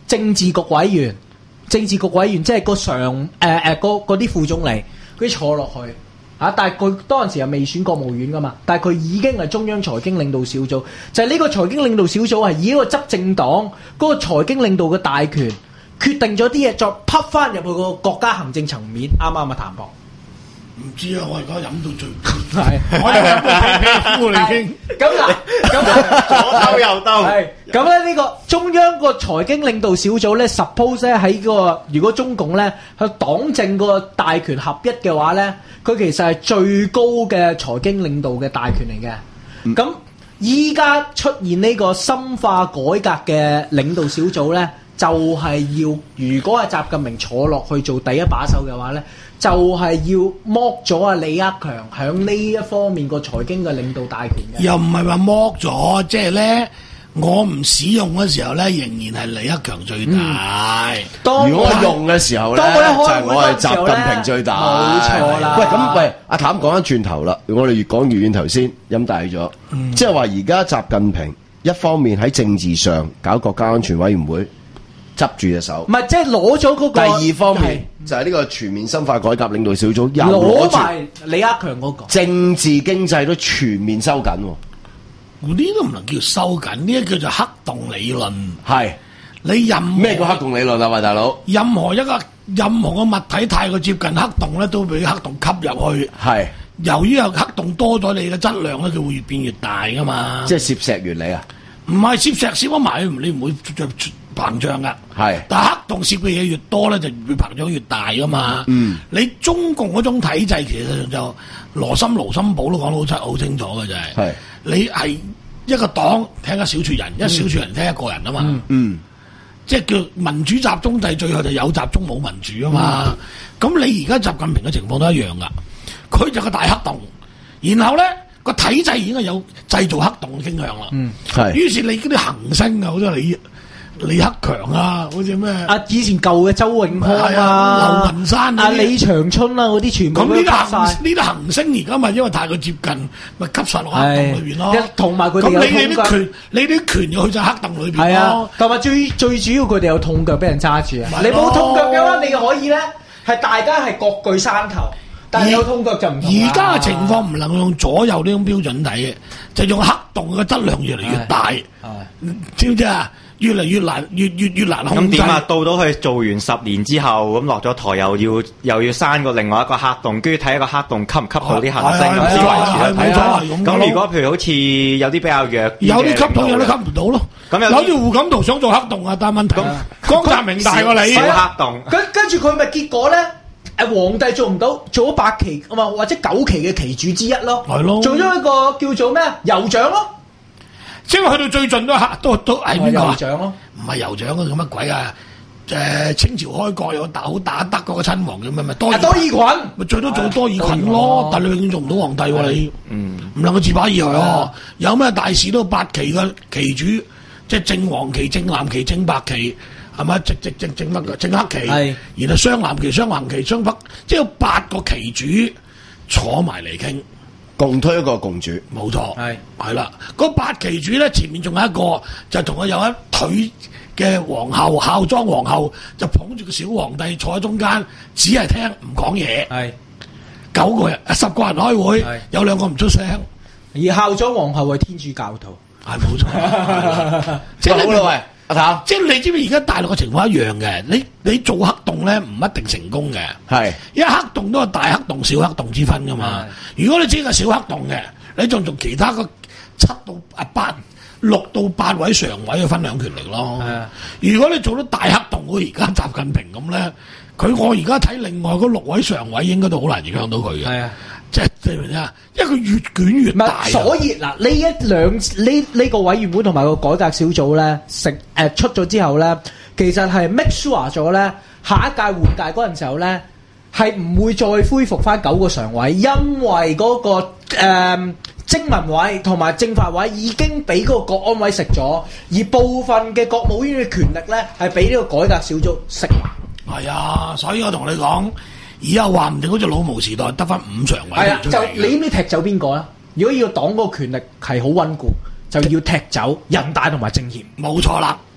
政治局委員，政治局委員即係個常誒誒嗰嗰啲副總理，佢坐落去。啊！但係佢當陣時又未選國務院噶嘛，但係佢已經係中央財經領導小組，就係、是、呢個財經領導小組係以一個執政黨嗰個財經領導嘅大權，決定咗啲嘢，再匹翻入去個國家行政層面，啱唔啱啊？譚博唔知啊，我而家飲到醉， 係我飲到皮膚嚟傾。 咁嗱，咁左兜右兜。 係咁咧，呢個中央個財經領導小組咧 ，suppose 咧喺個如果中共咧喺黨政個大權合一嘅話咧，佢其實係最高嘅財經領導嘅大權嚟嘅。咁依家出現呢個深化改革嘅領導小組咧，就係、是、要如果係習近平坐落去做第一把手嘅話咧，就係、是、要剝咗阿李克強響呢一方面個財經嘅領導大權嘅。 又唔係話剝咗，即係咧，我唔使用嘅時候咧，仍然係李克強最大。 嗯、當如果我用嘅時候咧，就係我係習近平最大。 冇錯啦。 喂，咁喂，阿譚講翻轉頭啦，我哋越講越遠頭先，飲大咗。嗯、即係話而家習近平一方面喺政治上搞國家安全委員會。執住隻手， 唔係即係攞咗嗰個。 第二方面就係呢個全面深化改革領導小組又攞埋李克強嗰個政治經濟都全面收緊。 呢都唔能叫收緊，呢一叫做黑洞理論。 係你任咩叫黑洞理論啊？喂，大佬， 任何一個任何個物體太過接近黑洞咧，都俾黑洞吸入去。係由於有黑洞多咗，你嘅質量咧，佢會越變越大噶嘛。 即係攝石原理啊？ 唔係攝石攝咗埋，你唔會膨脹噶，係，但係黑洞攝嘅嘢越多咧，就越膨脹越大噶嘛。嗯，你中共嗰種體制其實就羅森盧森堡都講得好清好清楚嘅就係，係你係一個黨聽一小撮人，一小撮人聽一個人啊嘛。嗯，嗯即係叫民主集中制，最後就有集中冇民主啊嘛。咁、嗯、你而家習近平嘅情況都一樣噶，佢就個大黑洞，然後咧個體制已經係有製造黑洞嘅傾向啦。嗯，係。於是你嗰啲恆星啊，好多你。李克強啊，好似咩啊？ 以前舊嘅周永康啊、 劉文山啊、李長春啊嗰啲全部都吸晒。 呢啲行星而家咪因為太過接近，咪吸晒落黑洞裏邊咯。 同埋佢哋有咁你啲權，你啲權要去晒黑洞裏邊咯。 係啊，同埋最最主要佢哋有痛腳俾人揸住啊！你冇痛腳嘅話，你可以咧係大家係各據山頭，但係有痛腳就唔同。 而家嘅情況唔能用左右呢種標準睇嘅，就用黑洞嘅質量越嚟越大，知唔知啊？越嚟越難，越越越難控制。 咁點啊？到到佢做完十年之後，咁落咗台又要又要閂個另外一個黑洞，跟住睇一個黑洞吸唔吸到啲行星咁先維持得睇。咁如果譬如好似有啲比較弱， 有啲吸到，有啲吸唔到咯。咁有啲胡錦濤想做黑洞啊，但係問題江澤民大過你。 小黑洞。 跟跟住佢咪結果咧？誒皇帝做唔到，做咗八期啊嘛，或者九期嘅期主之一咯。係咯。做咗一個叫做咩啊？酋長咯。 即係去到最盡都黑都都係邊個啊？ 酋長咯， 唔係酋長啊，咁乜鬼啊？誒，清朝開國有打好打得嗰個親王嘅咩？咪多爾多爾袞， 咪最多做多爾袞咯。但係你永遠做唔到皇帝喎，你嗯唔能夠自把而來喎。有咩大事都八旗嘅旗主，即係正黃旗、正藍旗、正白旗，係咪？正正正正乜正黑旗，係然後雙藍旗、雙橫旗、雙北，即係有八個旗主坐埋嚟傾。 共推一個共主， 冇錯，係係啦。嗰八旗主咧，前面仲有一個，就同佢有一腿嘅皇后，孝莊皇后就捧住個小皇帝坐喺中間，只係聽唔講嘢。係九個人，十個人開會，有兩個唔出聲。 而孝莊皇后係天主教徒， 係冇錯。即係好啦，喂。阿即係你知唔知而家大陸嘅情況一樣嘅？你你做黑洞咧唔一定成功嘅，係因為黑洞都有大黑洞、小黑洞之分噶嘛。如果你只係小黑洞嘅，你仲從其他個七到啊八六到八位常委去分享權力咯。如果你做到大黑洞，好似而家習近平咁咧，佢我而家睇另外嗰六位常委應該都好難影響到佢嘅。係啊。即係明唔明啊？因為佢越捲越大。 所以嗱，呢一兩呢呢個委員會同埋個改革小組咧，成誒、呃、出咗之後咧，其實係 make sure 咗咧，下一屆換屆嗰陣時候咧，係唔會再恢復翻九個常委，因為嗰、那個誒徵文委同埋政法委已經俾嗰個國安委食咗，而部分嘅國務院嘅權力咧係俾呢個改革小組食埋。 係啊，所以我同你講。而家話唔定好似老毛時代得翻五常委。 係啊，就你唔知踢走邊個啊？如果要黨嗰個權力係好穩固，就要踢走人大同埋政協。 冇錯啦，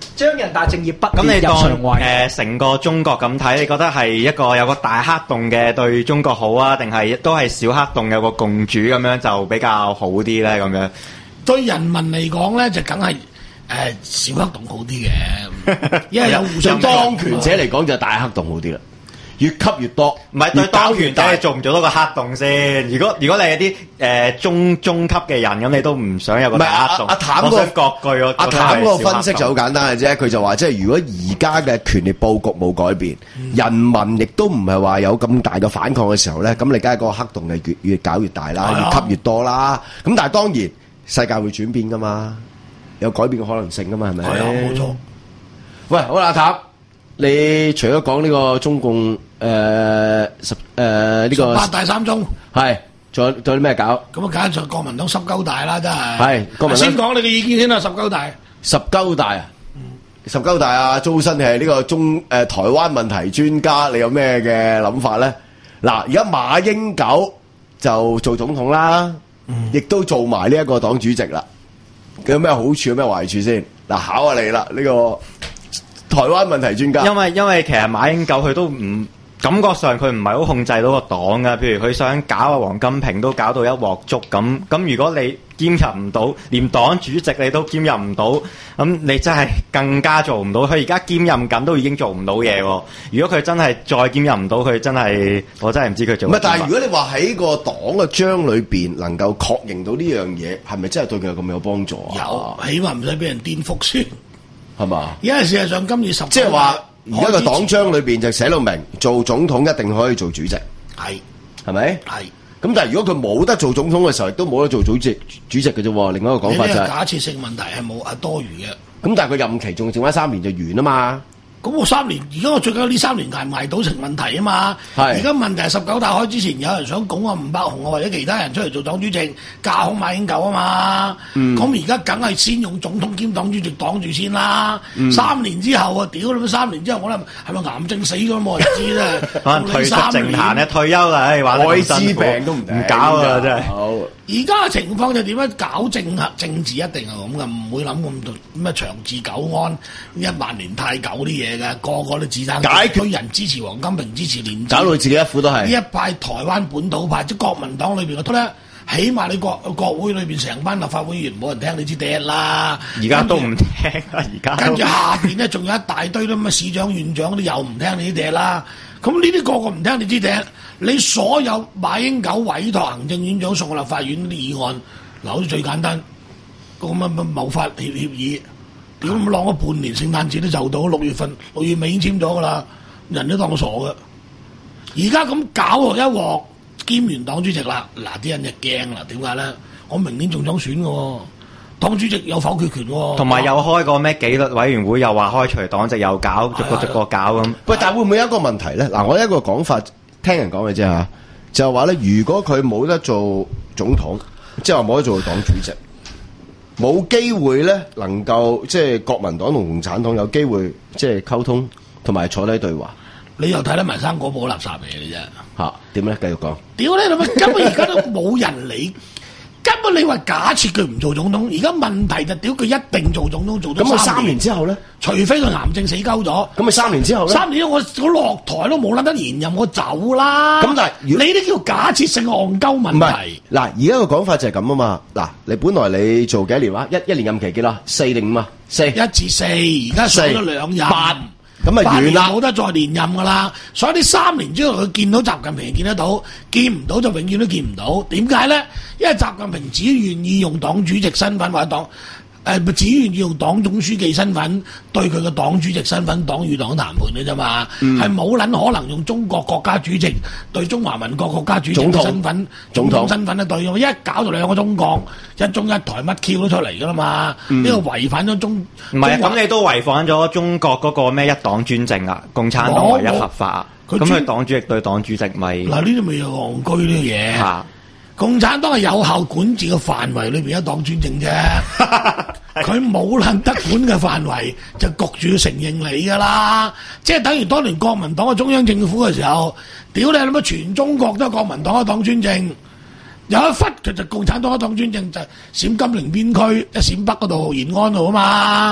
將人大政協不列入咁你當常委。 誒成個中國咁睇，你覺得係一個有個大黑洞嘅對中國好啊，定係都係小黑洞有個共主咁樣就比較好啲咧？咁樣對人民嚟講咧，就梗係誒小黑洞好啲嘅，因為有互相對當權者嚟講就大黑洞好啲啦，越吸越多。 唔係對當權者做唔做到個黑洞先？如果如果你係啲誒中中級嘅人，咁你都唔想有個大黑洞。 唔係阿阿譚個我想割據我阿譚個分析就好簡單嘅啫，佢就話即係如果而家嘅權力佈局冇改變，人民亦都唔係話有咁大嘅反抗嘅時候咧，咁你梗係個黑洞係越越搞越大啦，越吸越多啦。咁但係當然世界會轉變噶嘛，有改變嘅可能性噶嘛，係咪？ 係啊，冇錯。 喂，好啦，阿譚，你除咗講呢個中共誒十誒呢個八大三中係，仲有仲有啲咩搞？ 咁啊，梗係就國民黨十鳩大啦，真係。 係國民黨先講你嘅意見先啦，十鳩大。 十鳩大啊！十鳩大啊！周身係呢個中誒、呃、台灣問題專家，你有咩嘅諗法咧？嗱，而家馬英九就做總統啦，亦、嗯、都做埋呢一個黨主席啦。佢有咩好處，有咩壞處先？嗱，考下你啦，呢、這個台灣問題專家。 因為因為其實馬英九佢都唔感覺上佢唔係好控制到個黨噶，譬如佢想搞啊王金平都搞到一鑊粥咁。咁如果你兼任唔到，連黨主席你都兼任唔到，咁你真係更加做唔到。佢而家兼任緊都已經做唔到嘢喎。如果佢真係再兼任唔到，佢真係我真係唔知佢做。 唔係，但係如果你話喺個黨嘅章裏邊能夠確認到呢樣嘢，係咪真係對佢有咁有幫助啊？ 有，起碼唔使俾人顛覆先， 係嘛？ 因為事實上今年十即係話而家個黨章裏邊就寫到明，做總統一定可以做主席， 係係咪？ 係。 咁但係如果佢冇得做總統嘅時候，亦都冇得做主席主席嘅啫。另外一個講法就係、是、 假設性問題係冇係多餘嘅。 咁但係佢任期仲剩翻三年就完啊嘛。 咁我三年，而家我最緊要呢三年捱唔捱到成問題啊嘛。而家問題係十九大開之前，有人想拱啊吳伯雄啊或者其他人出嚟做黨主席，架空馬英九啊嘛。咁而家梗係先用總統兼黨主席擋住先啦。嗯、三年之後啊，屌你！三年之後我諗係咪癌症死咗都冇人知咧。 可能退出政壇咧，退休啦，唉，玩得咁辛苦， 愛滋病都唔唔搞啊，真係。 而家嘅情況就點樣搞政啊？政治一定係咁嘅，唔會諗咁多咩長治久安、一萬年太久啲嘢嘅，個個都自生解決人支持王金平支持連搞到自己一副都係呢一派台灣本土派，即係國民黨裏邊嘅咧，起碼你國國會裏邊成班立法會議員冇人聽你支笛啦。 而家都唔聽啦，而家跟住下邊咧仲有一大堆咁嘅市長、院長嗰啲又唔聽你啲笛啦。咁呢啲個個唔聽你支笛，你所有馬英九委託行政院長送去立法院啲議案，嗱，好似最簡單個乜乜貿發協協議，屌咁晾咗半年，聖誕節都就到六月份，六月尾已經簽咗噶啦，人都當我傻嘅。而家咁搞落一鑊，兼完黨主席啦，嗱啲人就驚啦，點解咧？我明年仲想選嘅喎，黨主席有否決權喎， 同埋又開個咩紀律委員會，又話開除黨籍，又搞逐個逐個搞咁。 喂，但係會唔會有一個問題咧？嗱，我一個講法，聽人講嘅啫嚇，就係話咧，如果佢冇得做總統，即係話冇得做黨主席，冇機會咧能夠即係國民黨同共產黨有機會即係溝通同埋坐低對話。 你又睇得埋生果寶垃圾嚟嘅啫嚇？點咧？繼續講。 屌你老味，根本而家都冇人理。根本你話假設佢唔做總統，而家問題就屌佢一定做總統，做咗咁佢三三年之後咧， 除非佢癌症死鳩咗， 咁咪三年之後咧？ 三年我我落台都冇諗得連任，我走啦。 咁但係你呢叫假設性戇鳩問題。 嗱，而家個講法就係咁啊嘛。嗱，你本來你做幾多年話？一一年任期幾多？四定五啊？四一至四，而家上咗兩任。 八咁咪完啦， 冇得再連任噶啦。所以呢三年之後，佢見到習近平見得到，見唔到就永遠都見唔到。點解咧？因為習近平只願意用黨主席身份或者黨。誒，只願意用黨總書記身份對佢嘅黨主席身份黨與黨談判嘅啫嘛，係冇撚可能用中國國家主席對中華民國國家主席嘅身份總統身份咧對，一搞到兩個中國一中一台乜 Q 都出嚟噶啦嘛，呢、嗯、個違反咗中唔係咁你都違反咗中國嗰個咩一黨專政啊，共產黨唯一合法，咁佢黨主席對黨主席咪嗱呢啲咪有戇居呢啲嘢。啊共產黨係有效管治嘅範圍裏邊一黨專政啫，佢冇能得管嘅範圍就焗住要承認你噶啦，即係等於當年國民黨嘅中央政府嘅時候，屌你諗乜全中國都係國民黨一黨專政，有一忽其實共產黨一黨專政就係陝甘寧邊區，即係陝北嗰度延安度啊嘛，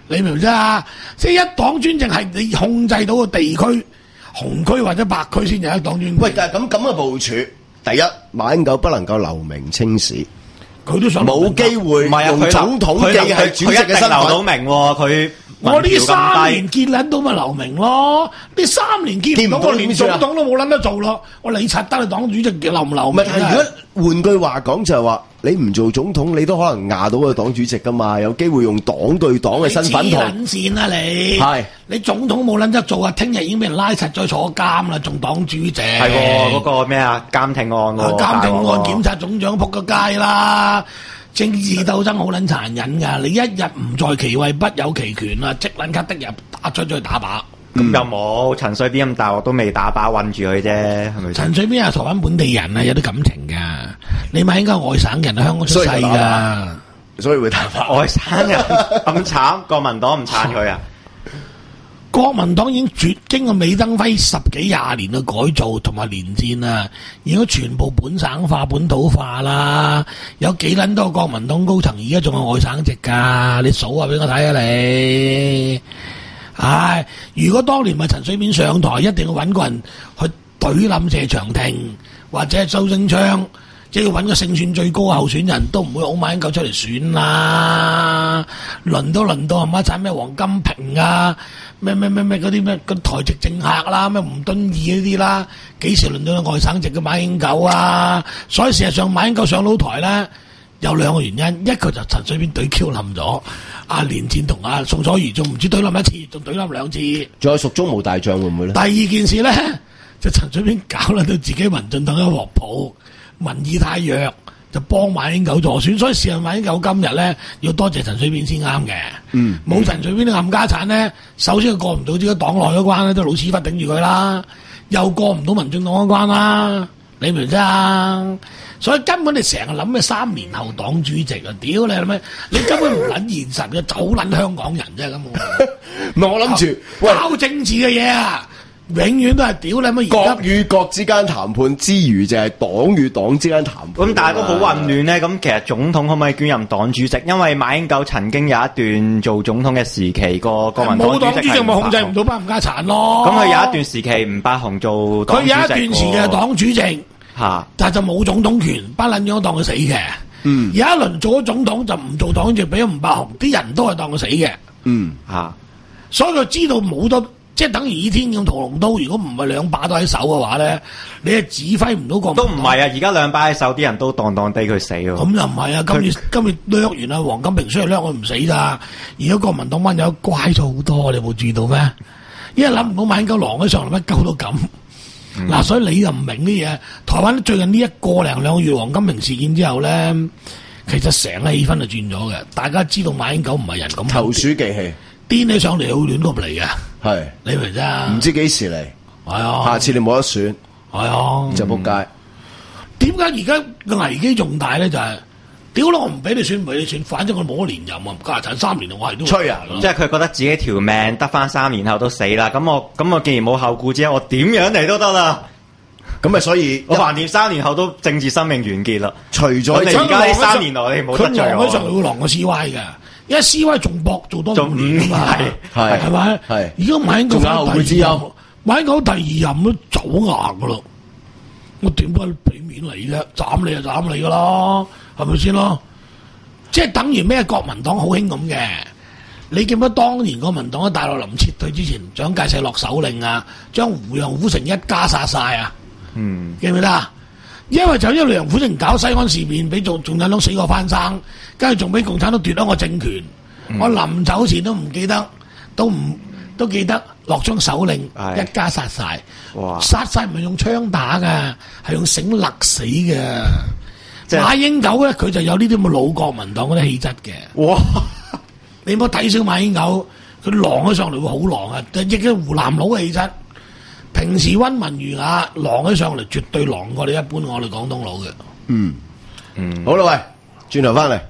你明唔明啊？即係一黨專政係你控制到個地區紅區或者白區先有一黨專政。 喂，但係咁咁嘅部署，第一馬英九不能夠留名青史。 佢都想冇機會唔係啊， 用佢總統佢既係主席嘅身份佢一定留到名喎，佢我呢三年民調咁低見撚到咪留名咯，呢三年見唔到， 見唔到我連總點算啊統都冇撚得做咯，我理柒得你黨主席留唔留唔係， 名啊？ 但係如果換句話講就係話，你唔做總統，你都可能壓到個黨主席噶嘛，有機會用黨對黨嘅身份你同黐撚線啊你！ 係你總統冇撚得做啊，聽日已經俾人拉柒咗坐監啦，仲黨主席。 係喎，嗰個咩啊監聽案喎， 監聽案大鑊喎檢察總長仆個街啦！政治鬥爭好撚殘忍㗎，你一日唔在其位，不有其權啊！即撚卡的入打出咗去打靶。 咁又冇陳水扁咁大鑊都未打靶韞住佢啫，係咪先？ 陳水扁係台灣本地人啊，有啲感情㗎。你咪應該外省人喺香港出世所以就打㗎。 所以會打靶。 外省人咁慘，國民黨唔撐佢啊？ 國民黨已經絕經過美登輝十幾廿年嘅改造同埋連戰啊，而家全部本省化、本土化啦。有幾撚多國民黨高層而家仲係外省籍㗎？你數下俾我睇下你。唉，如果當年咪陳水扁上台，一定要揾個人去懟冧謝長廷或者係周星昌，即係要揾個勝算最高嘅候選人，都唔會好馬英九出嚟選啦。輪都輪到係乜產咩黃金平啊，咩咩咩咩嗰啲咩個台籍政客啦，咩吳敦義嗰啲啦，幾時輪到外省籍嘅馬英九啊？所以事實上馬英九上到台咧，有兩個原因，一個就陳水扁懟 Q 冧咗，阿連戰同阿宋楚瑜仲唔知懟冧一次，仲懟冧兩次。 仲有蜀中無大將會唔會咧？ 第二件事咧，就陳水扁搞到自己民進黨一鑊泡，民意太弱，就幫馬英九助選，所以事實馬英九今日咧要多謝陳水扁先啱嘅。 嗯， 冇陳水扁啲冚家產咧，首先佢過唔到自己黨內嗰關咧，都老屎忽頂住佢啦，又過唔到民進黨嗰關啦，你明唔明啊？所以根本你成日諗咩三年後黨主席啊，屌你係咪？你根本唔撚現實嘅，走撚香港人啫咁。 唔係我諗住，喂， 搞政治嘅嘢啊，永遠都係屌你乜而家。 國與國之間談判之餘，就係黨與黨之間談判。 咁但係都好混亂咧。咁其實總統可唔可以兼任黨主席？因為馬英九曾經有一段做總統嘅時期，個國民冇黨主席咪黨主席係控制唔到班冚家產咯。 咁佢有一段時期吳伯雄做黨佢有主席一段時期係黨主席， 嚇， 但係就冇總統權，班撚樣當佢死嘅。 嗯， 有一輪做咗總統就唔做黨主席，俾咗吳伯雄，啲人都係當佢死嘅。 嗯嚇， 所以佢知道冇得，即係等於倚天咁屠龍刀。如果唔係兩把都喺手嘅話咧，你係指揮唔到國民黨。 都唔係啊！而家兩把喺手，啲人都當當地佢死喎。 咁又唔係啊！今月今月掠完啊，黃金平雖然掠佢唔死咋，而家國民黨班友乖咗好多，你有冇注意到咩？因為諗唔到馬英九狼喺上嚟，乜鳩到咁。嗱、嗯，所以你又唔明啲嘢。台灣最近呢一個零兩個月黃金平事件之後咧，其實成個氣氛就轉咗嘅。大家知道馬英九唔係人咁投鼠忌器， 癲起上嚟會亂咁嚟嘅。 係你明啫？ 唔知幾時嚟， 係啊， 下次你冇得選， 係啊， 就仆街。 點解而家個危機仲大咧？就係、是。屌啦！我唔俾你選，唔俾你選，反正我冇得連任啊！家產三年我係都吹啊！ 即係佢覺得自己條命得翻三年後都死啦。咁我咁我既然冇後顧之憂，我點樣嚟都得啦。 咁咪所以我橫掂三年後都政治生命完結啦。 除咗你而家呢三年內你冇得罪我。 佢狼喺上會狼過 C Y 嘅，因為 C Y 仲搏做多五年啊嘛， 係係咪？ 係而家馬英九仲有後顧之憂， 馬英九第二任都走硬噶咯。我點解俾面你啫？斬你就斬你噶啦，係咪先咯？即係等於咩？國民黨好興咁嘅，你記唔記得當年國民黨喺大陸臨撤退之前，蔣介石落手令啊，將胡楊虎城一家殺晒啊！ 嗯， 記唔記得啊？因為就因為楊虎城搞西安事變，俾仲仲有兩死過翻生，跟住仲俾共產黨奪咗個政權。嗯、我臨走前都唔記得，都唔都記得落張手令，一家殺晒。哇！殺晒唔係用槍打噶，係用繩勒死嘅。馬英九咧，佢就有呢啲咁嘅老國民黨嗰啲氣質嘅。哇！你唔好睇小馬英九，佢狼起上嚟會好狼啊！亦係湖南佬嘅氣質。平時溫文儒雅，狼起上嚟絕對狼過你一般我哋廣東佬嘅。 嗯嗯，好啦，喂，轉頭翻嚟。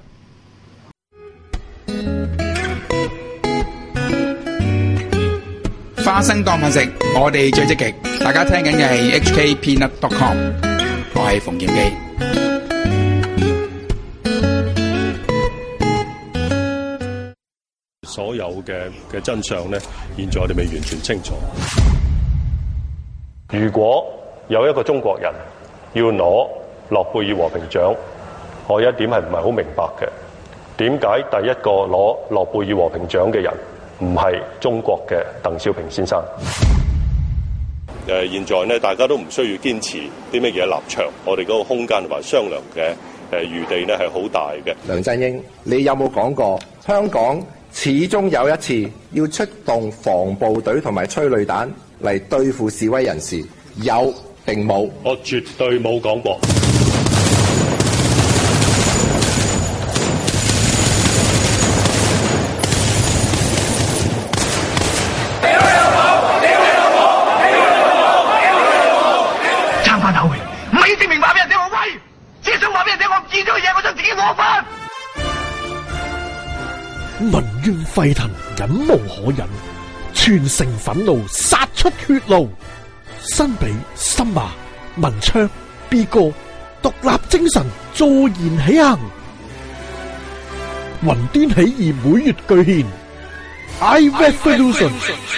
花生當飯食，我哋最積極。大家聽緊嘅係 H K Peanut dot com， 我係馮檢基。 所所有嘅嘅真相咧，現在我哋未完全清楚。如果有一個中國人要攞諾貝爾和平獎，我有一點係唔係好明白嘅，點解第一個攞諾貝爾和平獎嘅人唔係中國嘅鄧小平先生？誒，現在呢，大家都唔需要堅持啲乜嘢立場，我哋嗰個空間同埋商量嘅誒餘地呢係好大嘅。 梁振英，你有冇講過香港始終有一次要出動防暴隊同埋催淚彈嚟對付示威人士？有定冇？ 我絕對冇講過。 爭翻口氣，唔係要證明話俾人聽我威，只係想話俾人聽我唔見咗嘅嘢，我想自己攞翻。 民怨沸騰，忍無可忍，全城憤怒，殺出血路。新比、森馬、文昌、B 哥，獨立精神，坐言起行。雲端起義每月巨獻 ，I Revolution。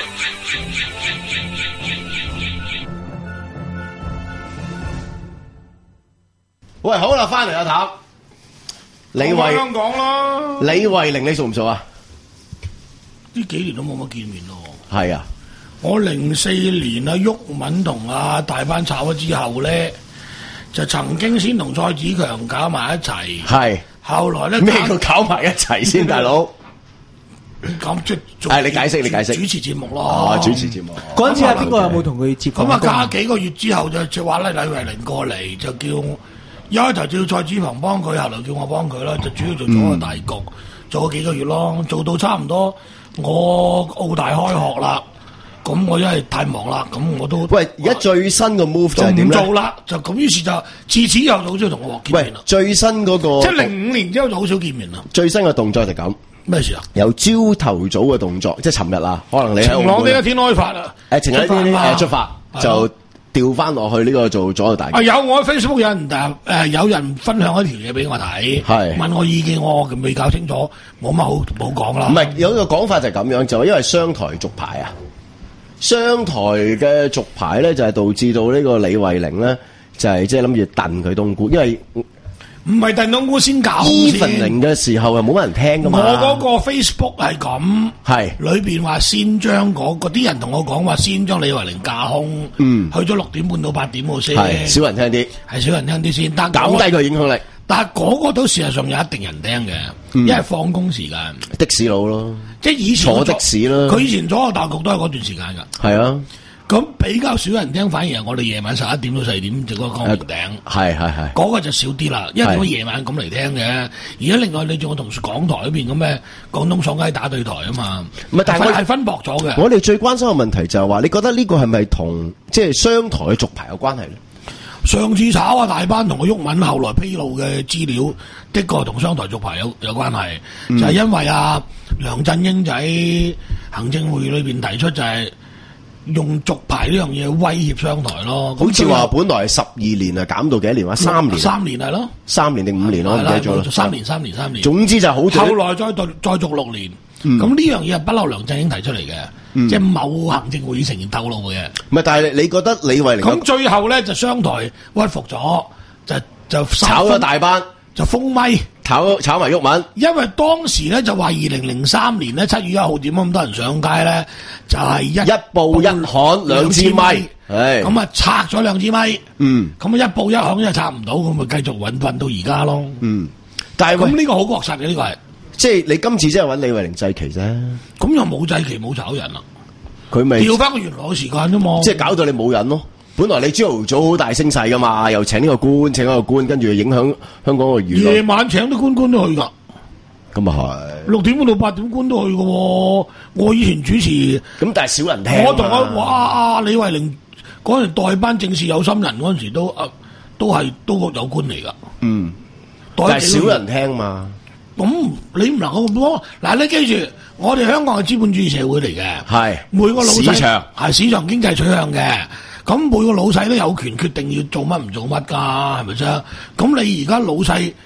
喂，好啦，翻嚟阿譚，李慧香港咯， 李慧玲你熟唔熟啊？ 呢幾年都冇乜見面咯。 係啊。 我零四年啊，毓民同阿大班炒咗之後咧，就曾經先同蔡子強搞埋一齊。 係。 後來咧咩叫搞埋一齊先，大佬？ 咁即係你解釋，你解釋。 主持節目咯。 哦，主持節目。 嗰陣時係邊個有冇同佢接過？ 咁啊，隔幾個月之後就就話咧，李慧玲過嚟就叫一開頭叫蔡子強幫佢，後來叫我幫佢啦，就主要做咗個大局，嗯、做咗幾個月咯，做到差唔多我澳大開學啦。咁我因為太忙啦，咁我都喂，而家最新個 move 就係點咧？ 唔做啦，就咁於是就自此又好少同我見面啦。 最新嗰、那個即係零五年之後就好少見面啦。 最新嘅動作就咁。 咩事啊？ 由朝頭早嘅動作，即係尋日啊，可能你喺晴朗呢一天開發啊， 誒，晴朗呢一天誒出發就調翻落去呢個做左右大。 啊，有我喺 Facebook 有人誒、呃、有人分享一條嘢俾我睇，係問我意見，我未搞清楚，冇乜好冇講啦。 唔係有一個講法就係咁樣，就係因為商台續牌啊。商台嘅續牌咧，就係導致到呢個李慧玲咧，就係即係諗住燉佢冬菇，因為唔係燉冬菇先搞先。 Evening 嘅時候又冇乜人聽噶嘛。 我嗰個 Facebook 係咁， 係裏邊話先將嗰嗰啲人同我講話，先將李慧玲架空，嗯，去咗六點半到八點嗰先， 係少人聽啲， 係少人聽啲先，但減低佢影響力。 但係嗰個都事實上有一定人聽嘅，因為放工時間， 的士佬咯， 即係以前坐的士啦。 佢以前左個大局都係嗰段時間㗎。 係啊， 咁比較少人聽，反而係我哋夜晚十一點到四點就嗰個光明頂。 係係係， 嗰個就少啲啦，因為我夜晚咁嚟聽嘅。而家另外你仲有同港台嗰邊咁咩廣東爽雞打對台啊嘛， 唔係，但係係分薄咗嘅。 我哋最關心嘅問題就係話，你覺得呢個係咪同即係商台嘅續牌有關係咧？ 上次炒啊大班同個毓民，後來披露嘅資料，的確同商台續牌有有關係，嗯、就係因為啊梁振英就喺行政會議裏邊提出就係用續牌呢樣嘢威脅商台咯。 好似話本來係十二年啊，減到幾多年啊？三年， 三年係咯， 三年定五年咯，我唔記得咗啦。 三年，三年，三年。 總之就好短。 後來再續再續六年。咁呢樣嘢係不嬲梁振英提出嚟嘅，嗯、即係某行政會議成員透露嘅。 唔係，但係你覺得李慧玲咁最後咧就商台屈服咗，就就炒咗大班， 就封咪， 炒炒埋毓民。 因為當時咧就話二零零三年咧七月一號點解咁多人上街咧，就係、是、一一步一刊兩支咪， 咁啊拆咗兩支咪， 嗯， 咁啊一步一刊又拆唔到，咁咪繼續揾運到而家咯。 嗯，但係咁呢個好確實嘅呢個係。 即係你今次真係揾李慧玲祭旗啫， 咁又冇祭旗冇炒人啦， 佢咪調翻個原來嘅時間啫嘛， 即係搞到你冇人咯。本來你朝頭早好大聲勢噶嘛，又請呢個官，請一個官，跟住影響香港個輿論。 夜晚請啲官官都去噶， 咁啊係六點半到八點官都去噶。我以前主持， 咁但係少人聽。 我同我哇李慧玲嗰陣代班政事有心人嗰陣時都啊都係都有官嚟噶， 嗯，但係少人聽嘛。 咁你唔能夠咁講，嗱你記住，我哋香港係資本主義社會嚟嘅， 係每個老細市場係市場經濟取向嘅，咁每個老細都有權決定要做乜唔做乜噶，係咪先？咁你而家老細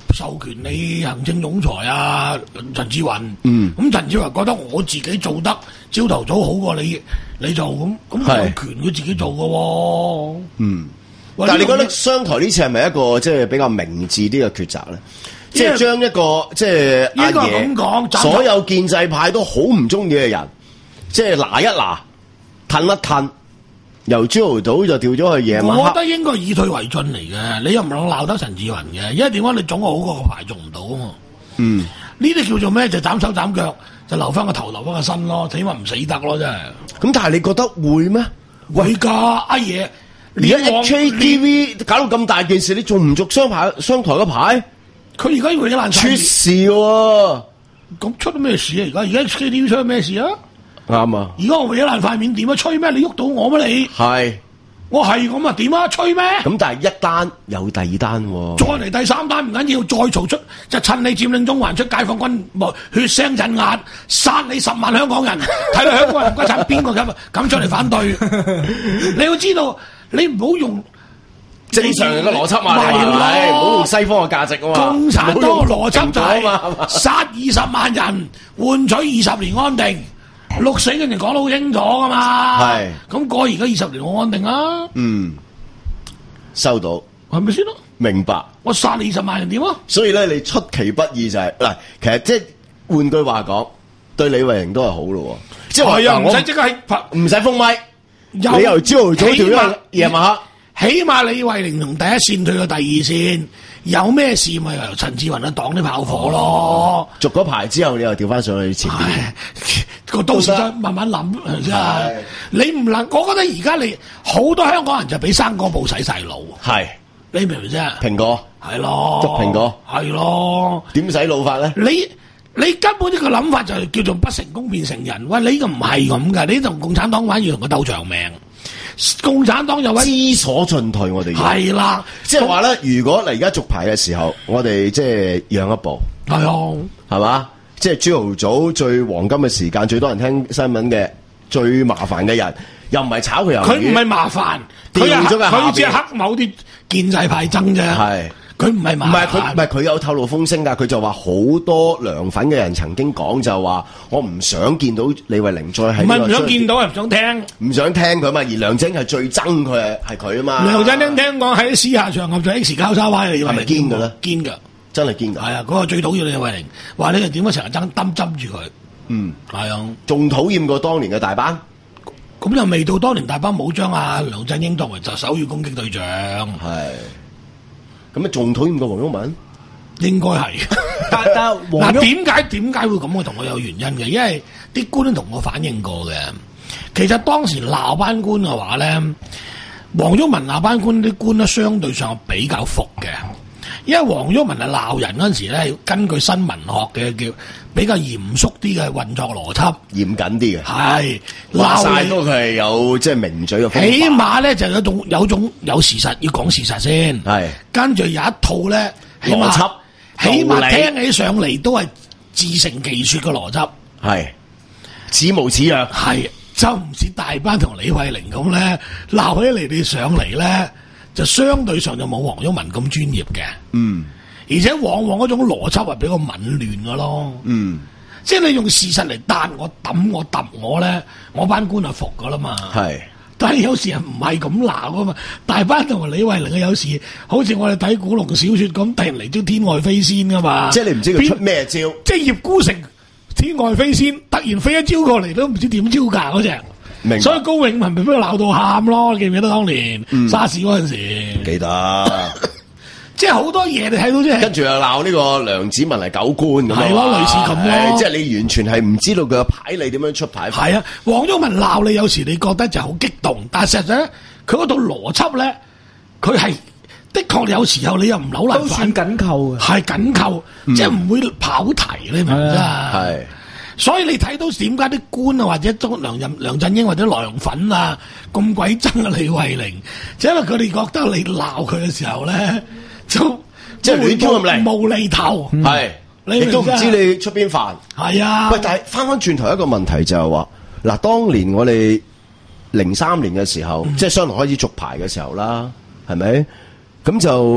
授權你行政總裁啊陳志雲。 嗯， 咁陳志雲覺得我自己做得朝頭早好過你，你就咁咁有權佢自己做嘅喎。 嗯，但係你覺得商台呢次係咪一個即係比較明智啲嘅抉擇咧？即係將一個即係阿應該咁講， 爺所有建制派都好唔中意嘅人，即係拿一拿，褪一褪。由朝頭早就調咗去夜晚黑， 我覺得應該以退為進嚟嘅，你又唔能鬧得陳志雲嘅，因為點解你總好過個牌做唔到啊嘛。 嗯， 呢啲叫做咩？就斬手斬腳，就留翻個頭，留翻個身咯，起碼唔死得咯，真係。 咁但係你覺得會咩？ 會㗎，阿爺。 而家 H K T V 搞到咁大件事，你仲唔續商牌商台嘅牌？ 佢而家要一爛出事喎！ 咁出咗咩事啊？而家而家 H K T V 出咗咩事啊？ 啱啊！ 而家我為咗爛塊面點啊？吹咩？你喐到我咩？你係我係咁啊？點啊？吹咩？ 咁但係一單有第二單喎， 再嚟第三單唔緊要，再嘈出就趁你佔領中環出解放軍血腥鎮壓，殺你十萬香港人，睇到香港人骨殘邊個敢敢出嚟反對？你要知道，你唔好用正常嘅邏輯嘛，係咪？唔好用西方嘅價值啊嘛。 共產黨嘅邏輯就係殺二十萬人，換取二十年安定。六四嘅人講得好清楚噶嘛，係咁過而家二十年好安定啊。 嗯，收到， 係咪先咯？ 明白。 我殺你二十萬人點啊？ 所以咧，你出其不意就係、是、嗱，其實即係換句話講，對李慧玲都係好咯。即係係啊，唔使即刻唔使封咪，你由朝頭早調咗夜晚黑， 起碼李慧玲同第一線退到第二線。有咩事咪由陳志雲啊擋啲炮火咯， 續咗牌之後你又調翻上去前面， 個到時再慢慢諗真係。你唔能，我覺得而家你好多香港人就俾生果報洗晒腦，係你明唔明啫？ 蘋果係咯， 捉蘋果係咯， 點洗腦法咧？ 你你根本呢個諗法就係叫做不成功變成仁。喂，你呢個唔係咁噶，你同共產黨玩要同佢鬥長命。共產黨有位知所進退，我哋係啦， 即係話咧，如果嚟而家續牌嘅時候，我哋即係讓一步， 係啊， 係嘛？即係朝頭早最黃金嘅時間，最多人聽新聞嘅，最麻煩嘅人，又唔係炒佢魷魚， 佢唔係麻煩，佢係佢只係黑某啲建制派爭啫，係。佢唔係麻煩， 唔係佢，唔係佢有透露風聲㗎。佢就話好多涼粉嘅人曾經講就話，我唔想見到李慧玲再喺。唔係唔想見到，係唔想聽。 唔想聽佢嘛，而梁振英係最憎佢係佢啊嘛。 梁振英聽講喺私下場合就 X 交叉歪你， 係咪堅㗎咧？ 堅㗎， 真係堅㗎。 係啊，嗰個最討厭李慧玲，話你哋點解成日爭針針住佢？ 嗯， 係啊， 仲討厭過當年嘅大班。 咁又未到當年大班冇將阿梁振英作為就首要攻擊對象。 係。咁啊，仲討厭過黃毓民？ 應該係， 但但嗱，點解點解會咁？我同我有原因嘅，因為啲官同我反映過嘅。其實當時鬧班官嘅話咧，黃毓民鬧班官啲官咧，相對上比較服嘅。因為黃毓民係鬧人嗰陣時咧，根據新聞學嘅叫比較嚴肅啲嘅運作邏輯， 嚴謹啲嘅。 係話晒都佢係有即係名嘴嘅。 起碼咧就有種有種有事實要講事實先。係跟住有一套咧，起碼起碼聽起上嚟都係自成其說嘅邏輯。 係似模似樣。 係就唔似大班同李慧玲咁咧鬧起嚟，你上嚟咧。就相對上就冇黃毓民咁專業嘅，嗯，而且往往嗰種邏輯係比較紊亂嘅咯，嗯，即係你用事實嚟彈我揼我揼我咧，我班官就服噶啦嘛，係，但係有時係唔係咁鬧噶嘛，大班同李慧玲有時好似我哋睇古龍小說咁，突然嚟招天外飛仙噶嘛， 即係你唔知佢出咩招， 即係葉孤城天外飛仙，突然飛一招過嚟都唔知點招架嗰隻。所以高永文咪俾佢鬧到喊咯，記唔記得當年、嗯、沙士嗰陣時？ 記得， 即係好多嘢你睇到即係。 跟住又鬧呢個梁子文係狗官咁係咯，類似咁咯。 即係你完全係唔知道佢嘅牌理點樣出牌。 係啊，黃毓民鬧你有時你覺得就好激動，但係實際咧，佢嗰套邏輯咧，佢係的確有時候你又唔扭嚟反。 都算緊扣嘅。 係緊扣，嗯、即係唔會跑題，你明唔明啊？係。所以你睇到點解啲官啊，或者中梁任梁振英或者梁粉啊，咁鬼憎啊李慧玲，就因為佢哋覺得你鬧佢嘅時候咧，就即係亂咁嚟， 無厘頭， 係你都唔知你出邊飯， 係啊。 喂，但係翻翻轉頭一個問題就係話，嗱，當年我哋零三年嘅時候，嗯、即係商台開始續牌嘅時候啦，係咪？咁就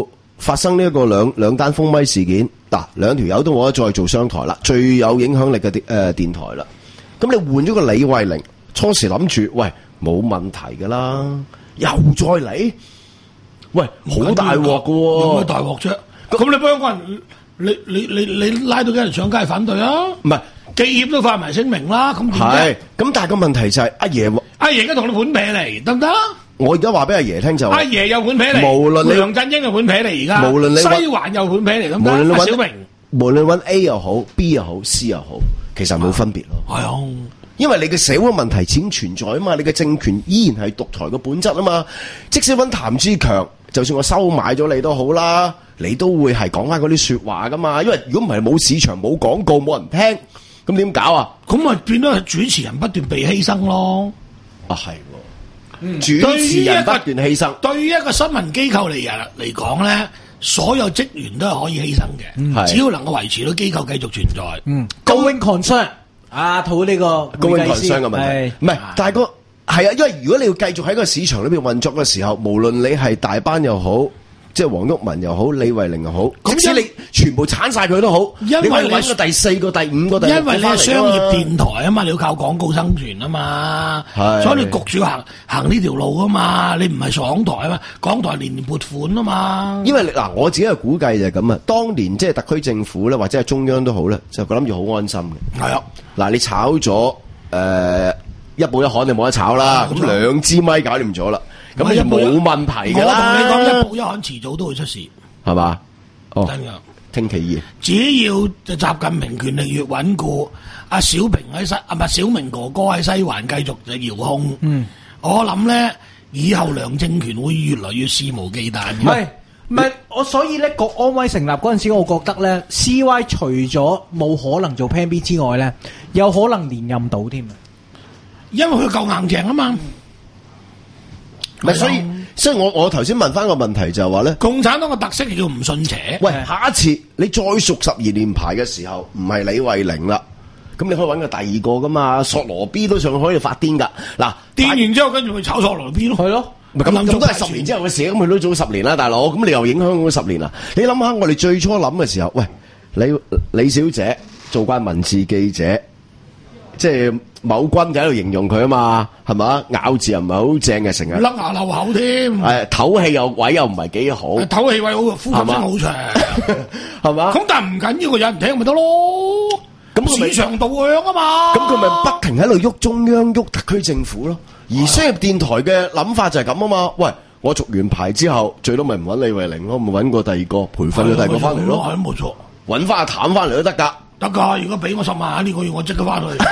發生呢一個兩兩單封咪事件，嗱兩條友都冇得再做商台啦，最有影響力嘅電誒電台啦。咁你換咗個李慧玲，初時諗住喂冇問題噶啦，又再嚟，喂好大鑊噶喎， 有咩大鑊啫？咁你香港人，你你你你拉到幾人上街反對啊？ 唔係， 記協都發埋聲明啦，咁點係啫？ 咁，但係個問題就係阿爺， 阿爺而家同你盤劈嚟，得唔得？ 我而家話俾阿爺聽就， 阿爺又盤劈嚟， 無論你梁振英又盤劈嚟，而家無論你西環又盤劈嚟，得唔無論你得？阿揾小明， 無論揾 A 又好 ，B 又好 ，C 又好，其實冇分別咯。 係啊。 因為你嘅社會問題始終存在啊嘛，你嘅政權依然係獨裁嘅本質啊嘛。即使揾譚志強，就算我收買咗你都好啦，你都會係講翻嗰啲說話噶嘛。因為如果唔係冇市場、冇廣告、冇人聽，咁點搞啊？ 咁咪變咗係主持人不斷被犧牲咯。 啊係，嗯，主持人不斷犧牲。 對於一個新聞機構嚟人嚟講咧，所有職員都係可以犧牲嘅， 嗯只要能夠維持到機構繼續存在。 嗯 ，going concern。啊，討呢個高温抗商嘅問題，唔係，但係個係啊，因為如果你要繼續喺個市場裏邊運作嘅時候，無論你係大班又好，即係黃毓民又好，李慧玲又好，即使你全部鏟晒佢都好， 因為你可以揾個第四個、第五個、第六個因為你係商業電台啊嘛，你要靠廣告生存啊嘛，所以你焗住行行呢條路啊嘛，你唔係港台啊嘛，港台年年撥款啊嘛。 因為嗱，我自己嘅估計就係咁啊，當年即係特區政府咧，或者係中央都好咧，就諗住好安心嘅。 係啊， 嗱，你炒咗誒、呃、一步一刊你冇得炒啦，咁兩支咪搞掂咗啦，咁你就冇問題㗎啦。 我同你講，一步一刊遲早都會出事， 係嘛？哦， 真㗎。 聽其言， 只要就習近平權力越穩固，阿小平喺西啊，唔係小明哥哥喺西環繼續就遙控。嗯，我諗咧，以後梁政權會越來越肆無忌憚。 唔係唔係，我所以咧，國安委成立嗰陣時，我覺得咧 ，C Y 除咗冇可能做 Plan B 之外咧，有可能連任到添。 因為佢夠硬淨啊嘛。 唔係，所以所以我我頭先問翻個問題就係話咧， 共產黨嘅特色叫唔信邪。 喂，下一次你再續十二連牌嘅時候，唔係李慧玲啦，咁你可以揾個第二個噶嘛，索羅 B 都上可以發癲噶。嗱， 癲完之後跟住去炒索羅 B 咯， 係咯。 咁咁都係十年之後嘅事，咁佢都做十年啦，大佬，咁你又影響咗十年啦。你諗下，我哋最初諗嘅時候，喂，李李小姐做慣文字記者，即係某君就喺度形容佢啊嘛，係嘛，咬字又唔係好正嘅，成日甩牙漏口添， 係唞氣又位又唔係幾好， 唞氣位好，呼吸聲好長， 係嘛？ 咁但係唔緊要，有人聽咪得咯。咁市場導向啊嘛， 咁佢咪不停喺度喐中央喐特區政府咯。而商業電台嘅諗法就係咁啊嘛，喂，我續完牌之後，最多咪唔揾李慧玲咯，咪揾個第二個培訓嘅第二個翻嚟咯， 係冇錯， 揾翻阿譚翻嚟都得噶， 得噶。如果俾我十萬呢個月，我即刻翻去。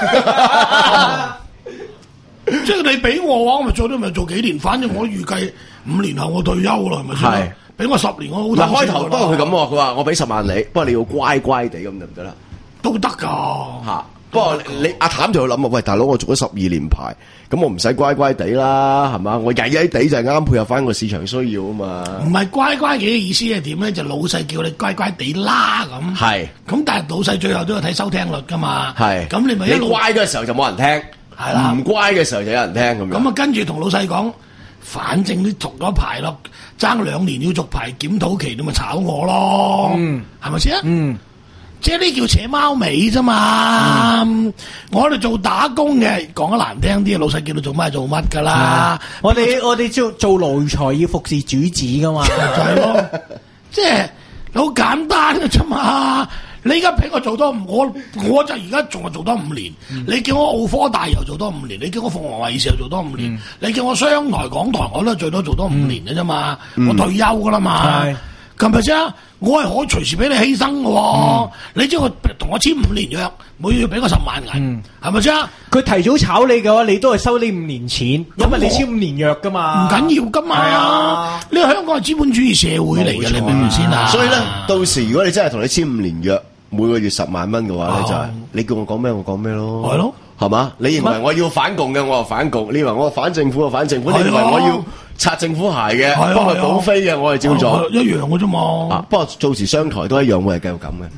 即係你俾我嘅話，我咪最多咪做幾年，反正我預計五年後我退休啦，係咪先？係，俾我十年我好。 嗱，開頭不過佢咁喎，佢話我俾十萬你，不過你要乖乖地咁就唔得啦， 都得噶嚇。不過你阿譚就要諗啊，喂大佬，我做咗十二年牌，咁我唔使乖乖地啦，係嘛？我曳曳地就係啱配合翻個市場需要啊嘛。唔係乖乖嘅意思係點咧？就老細叫你乖乖地啦咁。係。咁但係老細最後都要睇收聽率噶嘛。係。咁你咪一路你乖嘅時候就冇人聽，係啦。唔乖嘅時候就有人聽咁樣。 咁啊，跟住同老細講，反正你續咗牌咯，爭兩年要續牌檢討期，你咪炒我咯。嗯。係咪先啊？嗯。即係呢叫扯貓尾啫嘛！嗯、我哋做打工嘅，講得難聽啲，老細叫你做乜做乜噶啦。 我哋我哋做做奴才要服侍主子噶嘛， 就係咯。即係好簡單嘅啫嘛。你而家俾我做多，我我就而家仲係做多五年。嗯、你叫我澳科大又做多五年，你叫我鳳凰衛視又做多五年，嗯、你叫我商台港台我都最多做多五年嘅啫嘛。嗯、我退休噶啦嘛。嗯係咪先？我係可以隨時俾你犧牲嘅喎、哦。嗯、你知我同我簽五年約，每月俾我十萬銀，係咪先？ 佢提早炒你嘅話，你都係收呢五年錢，因為你簽五年約噶嘛。 唔緊要噶嘛。呢個、啊、香港係資本主義社會嚟嘅，錯你明唔明先啊？ 所以咧，到時如果你真係同你簽五年約，每個月十萬蚊嘅話咧，啊、就係你叫我講咩，我講咩咯。係咯。係嘛？你認為我要反共嘅，我就反共；你認為我反政府，我反政府；你認為我要擦政府鞋嘅，幫佢補飛嘅，我係照做， 一樣嘅啫嘛。 不過到時商台都一樣會係繼續咁嘅，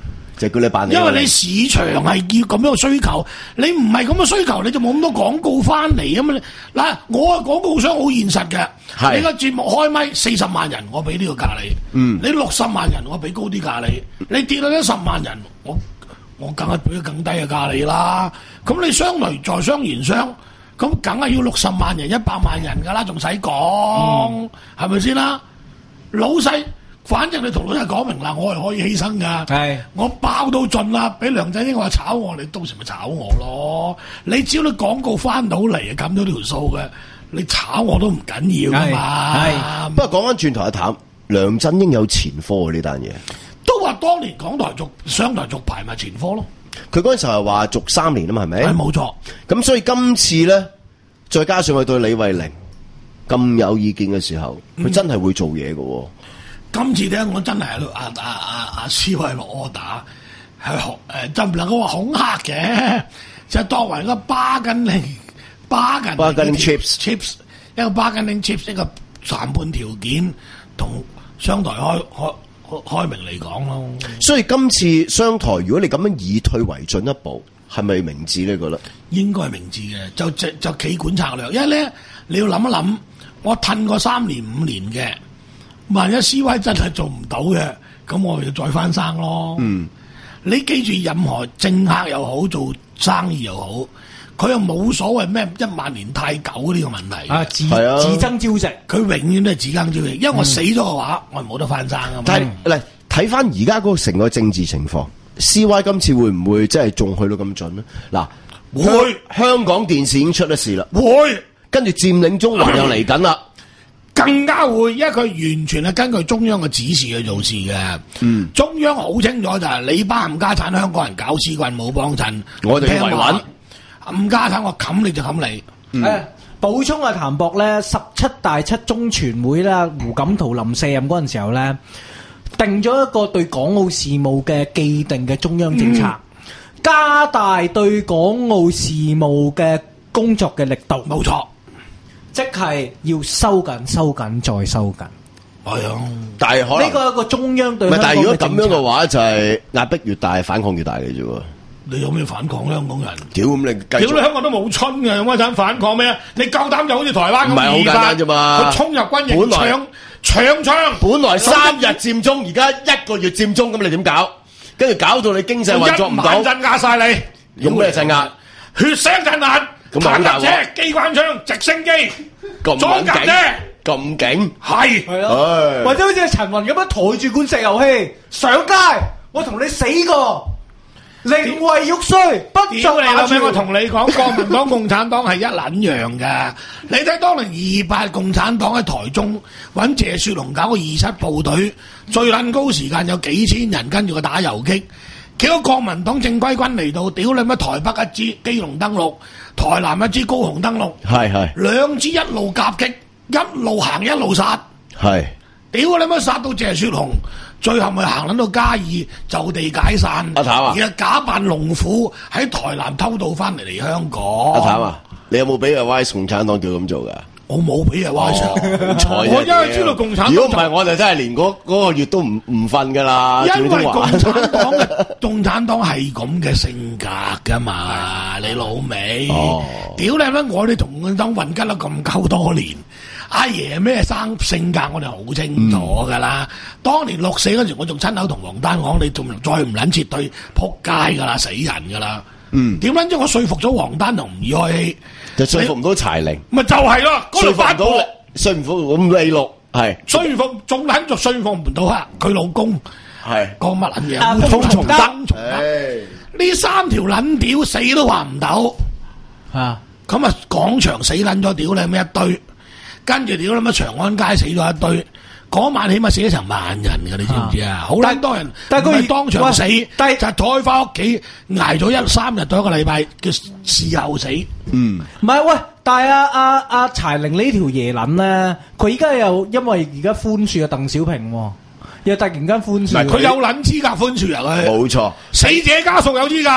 就叫你辦理。 因為你市場係要咁樣嘅需求，你唔係咁嘅需求，你就冇咁多廣告翻嚟啊嘛！嗱，我係廣告商好現實嘅， 係你個節目開咪四十萬人，我俾呢個價你； 嗯， 你六十萬人，我俾高啲價你；你跌到一十萬人，我我梗係俾更低嘅價你啦。咁你商雷在商言商，咁梗係要六十萬人、一百萬人噶啦，仲使講係咪先啦？老細。反正你同老細講明啦，我係可以犧牲噶， 係我爆到盡啦，俾梁振英話炒我，你到時咪炒我咯。你只要你廣告翻到嚟，減咗條數嘅，你炒我都唔緊要噶嘛。 係，不過講翻轉頭一談，梁振英有前科喎呢單嘢， 都話當年港台續商台續牌咪前科咯。 佢嗰陣時候係話續三年啊嘛，係咪？ 係冇錯。 咁所以今次咧，再加上佢對李慧玲咁有意見嘅時候，佢真係會做嘢嘅。 今次咧，我真係喺度阿阿阿阿施偉落柯打，係學誒，就唔能夠話恐嚇嘅，就當為一個巴根令巴根巴根 chips chips 一個巴根令 chips 一個談判條件，同商台開開開開明嚟講咯。 所以今次商台，如果你咁樣以退為進一步，係咪明智呢個咧？ 應該係明智嘅，就就就企管策略，因為咧你要諗一諗，我褪過三年五年嘅。萬一 C Y 真係做唔到嘅，咁我哋就再翻生咯。嗯，你記住，任何政客又好，做生意又好，佢又冇所謂咩一萬年太久呢個問題。 啊，自自增招值， 佢永遠都係自增招值。因為我死咗嘅話，嗯、我係冇得翻生噶嘛。 但係嚟睇翻而家嗰個成個政治情況 ，C Y 今次會唔會真係仲去到咁盡呢？嗱， 會香港電視已經出咗事啦， 會跟住佔領中環又嚟緊啦。 更加會，因為佢完全係根據中央嘅指示去做事嘅。嗯，中央好清楚就係你班冚家產香港人搞屎棍冇幫襯， 我哋維穩冚家產，我冚你就冚你。 嗯，誒，補充啊，譚博咧，十七大七中全會啦，胡錦濤臨卸任嗰陣時候咧，定咗一個對港澳事務嘅既定嘅中央政策，嗯、加大對港澳事務嘅工作嘅力度。 冇錯。 即係要收緊、收緊再收緊。 係啊， 但係可能呢個係一個中央對唔係， 香港嘅但係如果咁樣嘅政話，就係壓迫越大，反抗越大嘅啫喎。 你有咩反抗香港人？ 屌咁你繼續， 屌你香港都冇春嘅，有乜盞反抗咩？你夠膽就好似台灣咁， 唔係好簡單啫嘛。 佢衝入軍營搶搶槍， 本來三日佔中，而家一個月佔中，咁你點搞？跟住搞到你經濟運作唔到， 一晚鎮壓晒你， 用咩鎮壓？ 血腥鎮壓，坦克車、機關槍、直升機。 咁裝甲啫， 咁勁係係咯，或者好似陳雲咁樣抬住罐石油氣上街，我同你死過，寧為玉碎，不作瓦全。 我同你講，國民黨、共產黨係一撚樣嘅。你睇當年二八共產黨喺台中揾謝雪龍搞個二七部隊，最撚高時間有幾千人跟住佢打遊擊。結果國民黨正規軍嚟到，屌你乜台北一支基隆登陸，台南一支高雄登陸， 係係兩支一路夾擊，一路行一路殺， 係屌你乜殺到謝雪紅，最後咪行撚到嘉義就地解散。 阿譚啊， 而係假扮龍虎喺台南偷渡翻嚟嚟香港。 阿譚啊，你有冇俾阿 Y 共產黨叫咁做噶？ 我冇俾阿 Y 上， 我因為知道共產黨。 如果唔係，我就真係連嗰嗰個月都唔唔瞓噶啦。 因為共產黨嘅共產黨係咁嘅性格噶嘛，你老味。屌你乜！我哋同共產黨混吉咗咁鳩多年，阿爺咩生性格，我哋好清楚噶啦。當年六四嗰時，我仲親口同黃丹講：你仲再唔撚撤退，撲街噶啦，死人噶啦。嗯，點撚知我說服咗黃丹同吳爾開希， 就說服唔到柴玲， 咪就係咯，嗰度發覺說唔服咁李六係， 說服仲撚就說服唔到啊！佢老公係講乜撚嘢？封從德，呢三條撚屌死都話唔到啊！咁啊，廣場死撚咗屌你咩一堆，跟住屌你乜長安街死咗一堆。嗰晚起碼死咗成萬人㗎，你知唔知啊？好撚多人，但係佢當場死，但係就抬翻屋企捱咗一三日到一個禮拜嘅事後死。 嗯，唔係喂，但係阿阿阿柴玲呢條椰撚咧，佢而家又因為而家寬恕啊鄧小平，又突然間寬恕， 佢有撚資格寬恕啊佢。 冇錯， 死者家屬有資格，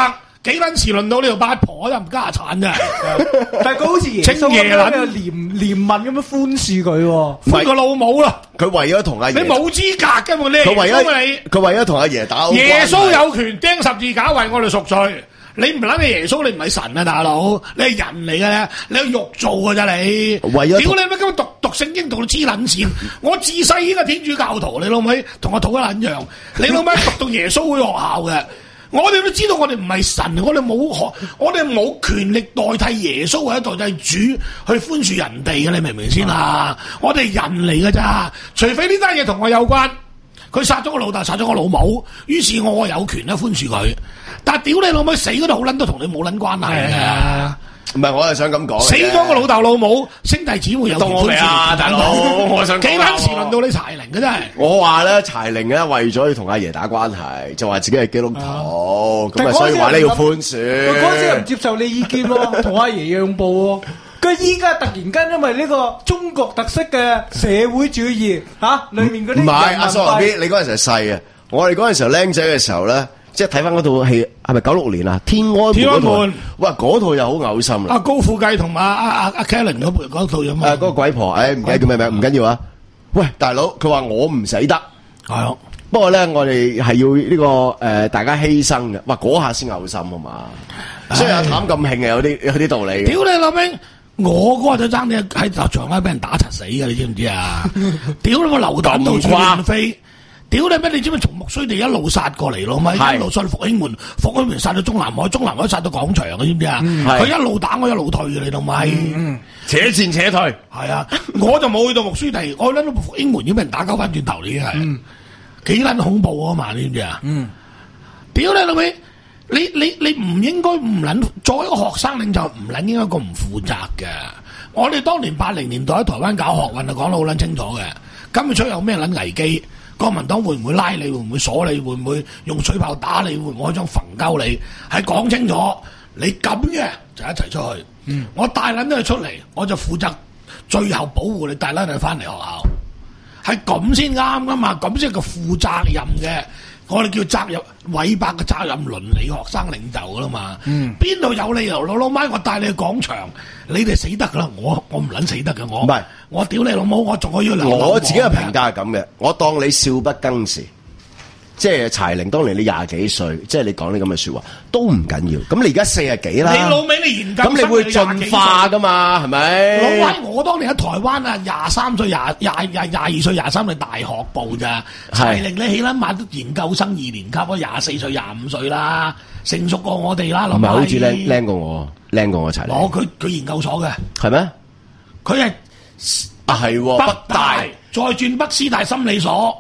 幾撚時輪到呢條八婆又唔家產啫？ 但係佢好似耶穌咁樣嘅憐憐憫咁樣寬恕佢喎， 寬個老母啦！ 佢為咗同阿爺， 你冇資格㗎嘛？你佢為咗你佢為咗同阿爺打。 耶穌有權釘十字架為我哋贖罪。你唔諗起耶穌，你唔係神啊，大佬，你係人嚟嘅咧，你係肉做嘅啫，你。 為咗屌你乜咁讀讀聖經讀到黐撚線，我自細已經係天主教徒，你老味同我討一撚樣，你老味讀到耶穌會學校嘅，我哋都知道我哋唔係神，我哋冇學，我哋冇權力代替耶穌或者代替主去寬恕人哋嘅，你明唔明先啊？我哋人嚟嘅咋，除非呢單嘢同我有關，佢殺咗我老豆，殺咗我老母，於是我有權咧寬恕佢。但係屌你老母死嗰度好撚都同你冇撚關係嘅。 唔係，我係想咁講。 死咗個老豆老母，兄弟姊妹有到我未啊，大佬？我想幾番時輪到你柴玲嘅真係。 我話咧，柴玲咧為咗要同阿爺打關係，就話自己係基督徒，咁啊所以話咧要寬恕。 佢嗰陣時又唔接受你意見咯，同阿爺讓步喎。佢依家突然間因為呢個中國特色嘅社會主義嚇，裡面嗰啲唔係阿蘇華 B，你嗰陣時係細啊，我哋嗰陣時候僆仔嘅時候咧。即係睇翻嗰套戲係咪九六年啊？天安門嗰套，哇嗰套又好嘔心啦！ 阿高富貴同埋阿阿阿 Kellen 嗰部嗰套有冇？ 誒嗰個鬼婆，誒唔記得叫咩名，唔緊要啊！喂，大佬，佢話我唔死得， 係， 不過咧我哋係要呢個誒大家犧牲嘅，哇嗰下先嘔心啊嘛！所以阿譚咁興嘅有啲有啲道理。 屌你老味！我嗰日就爭啲喺立場咧俾人打柒死嘅，你知唔知啊？屌你個流彈到處亂飛！屌你咩？你知唔知從木須地一路殺過嚟咯？咪一路上復興門，復興門殺到中南海，中南海殺到廣場嘅，知唔知啊？佢一路打我一路退嘅，你同咪？ 且戰且退。 係啊，我就冇去到木須地，我去到復興門已經俾人打鳩翻轉頭，已經係幾撚恐怖啊嘛？你知唔知啊？屌你老味！你你你唔應該唔撚作為一個學生領袖唔撚應該咁唔負責嘅。我哋當年八零年代喺台灣搞學運啊，講得好撚清楚嘅。今日出有咩撚危機？國民黨會唔會拉你？會唔會鎖你？會唔會用水炮打你？會唔會開槍焚鳩你？係講清楚，你咁嘅就一齊出去。嗯、我帶撚都係出嚟，我就負責最後保護你帶撚你翻嚟學校，係咁先啱噶嘛？咁先係個負責任嘅，我哋叫責任韋伯嘅責任倫理學生領袖噶啦嘛。邊度、嗯、有理由老老媽我帶你去廣場，你哋死得噶啦，我我唔撚死得嘅我。唔係。我屌你老母！我仲可以留。 我自己嘅評價係咁嘅，我當你少不更事，即係柴玲當年你廿幾歲，即係你講呢咁嘅説話都唔緊要。咁你而家四十幾啦， 你老味你研究咁你會進化噶嘛？係咪？ 老威，我當年喺台灣啊，廿三歲、廿廿廿廿二歲、廿三歲大學部咋？柴玲你起撚碼都研究生二年級，我廿四歲、廿五歲啦，成熟過我哋啦。 唔係好似靚靚過我，靚過我柴玲。 我佢佢研究所嘅係咩？ 佢係。 啊係北大，再轉北師大心理所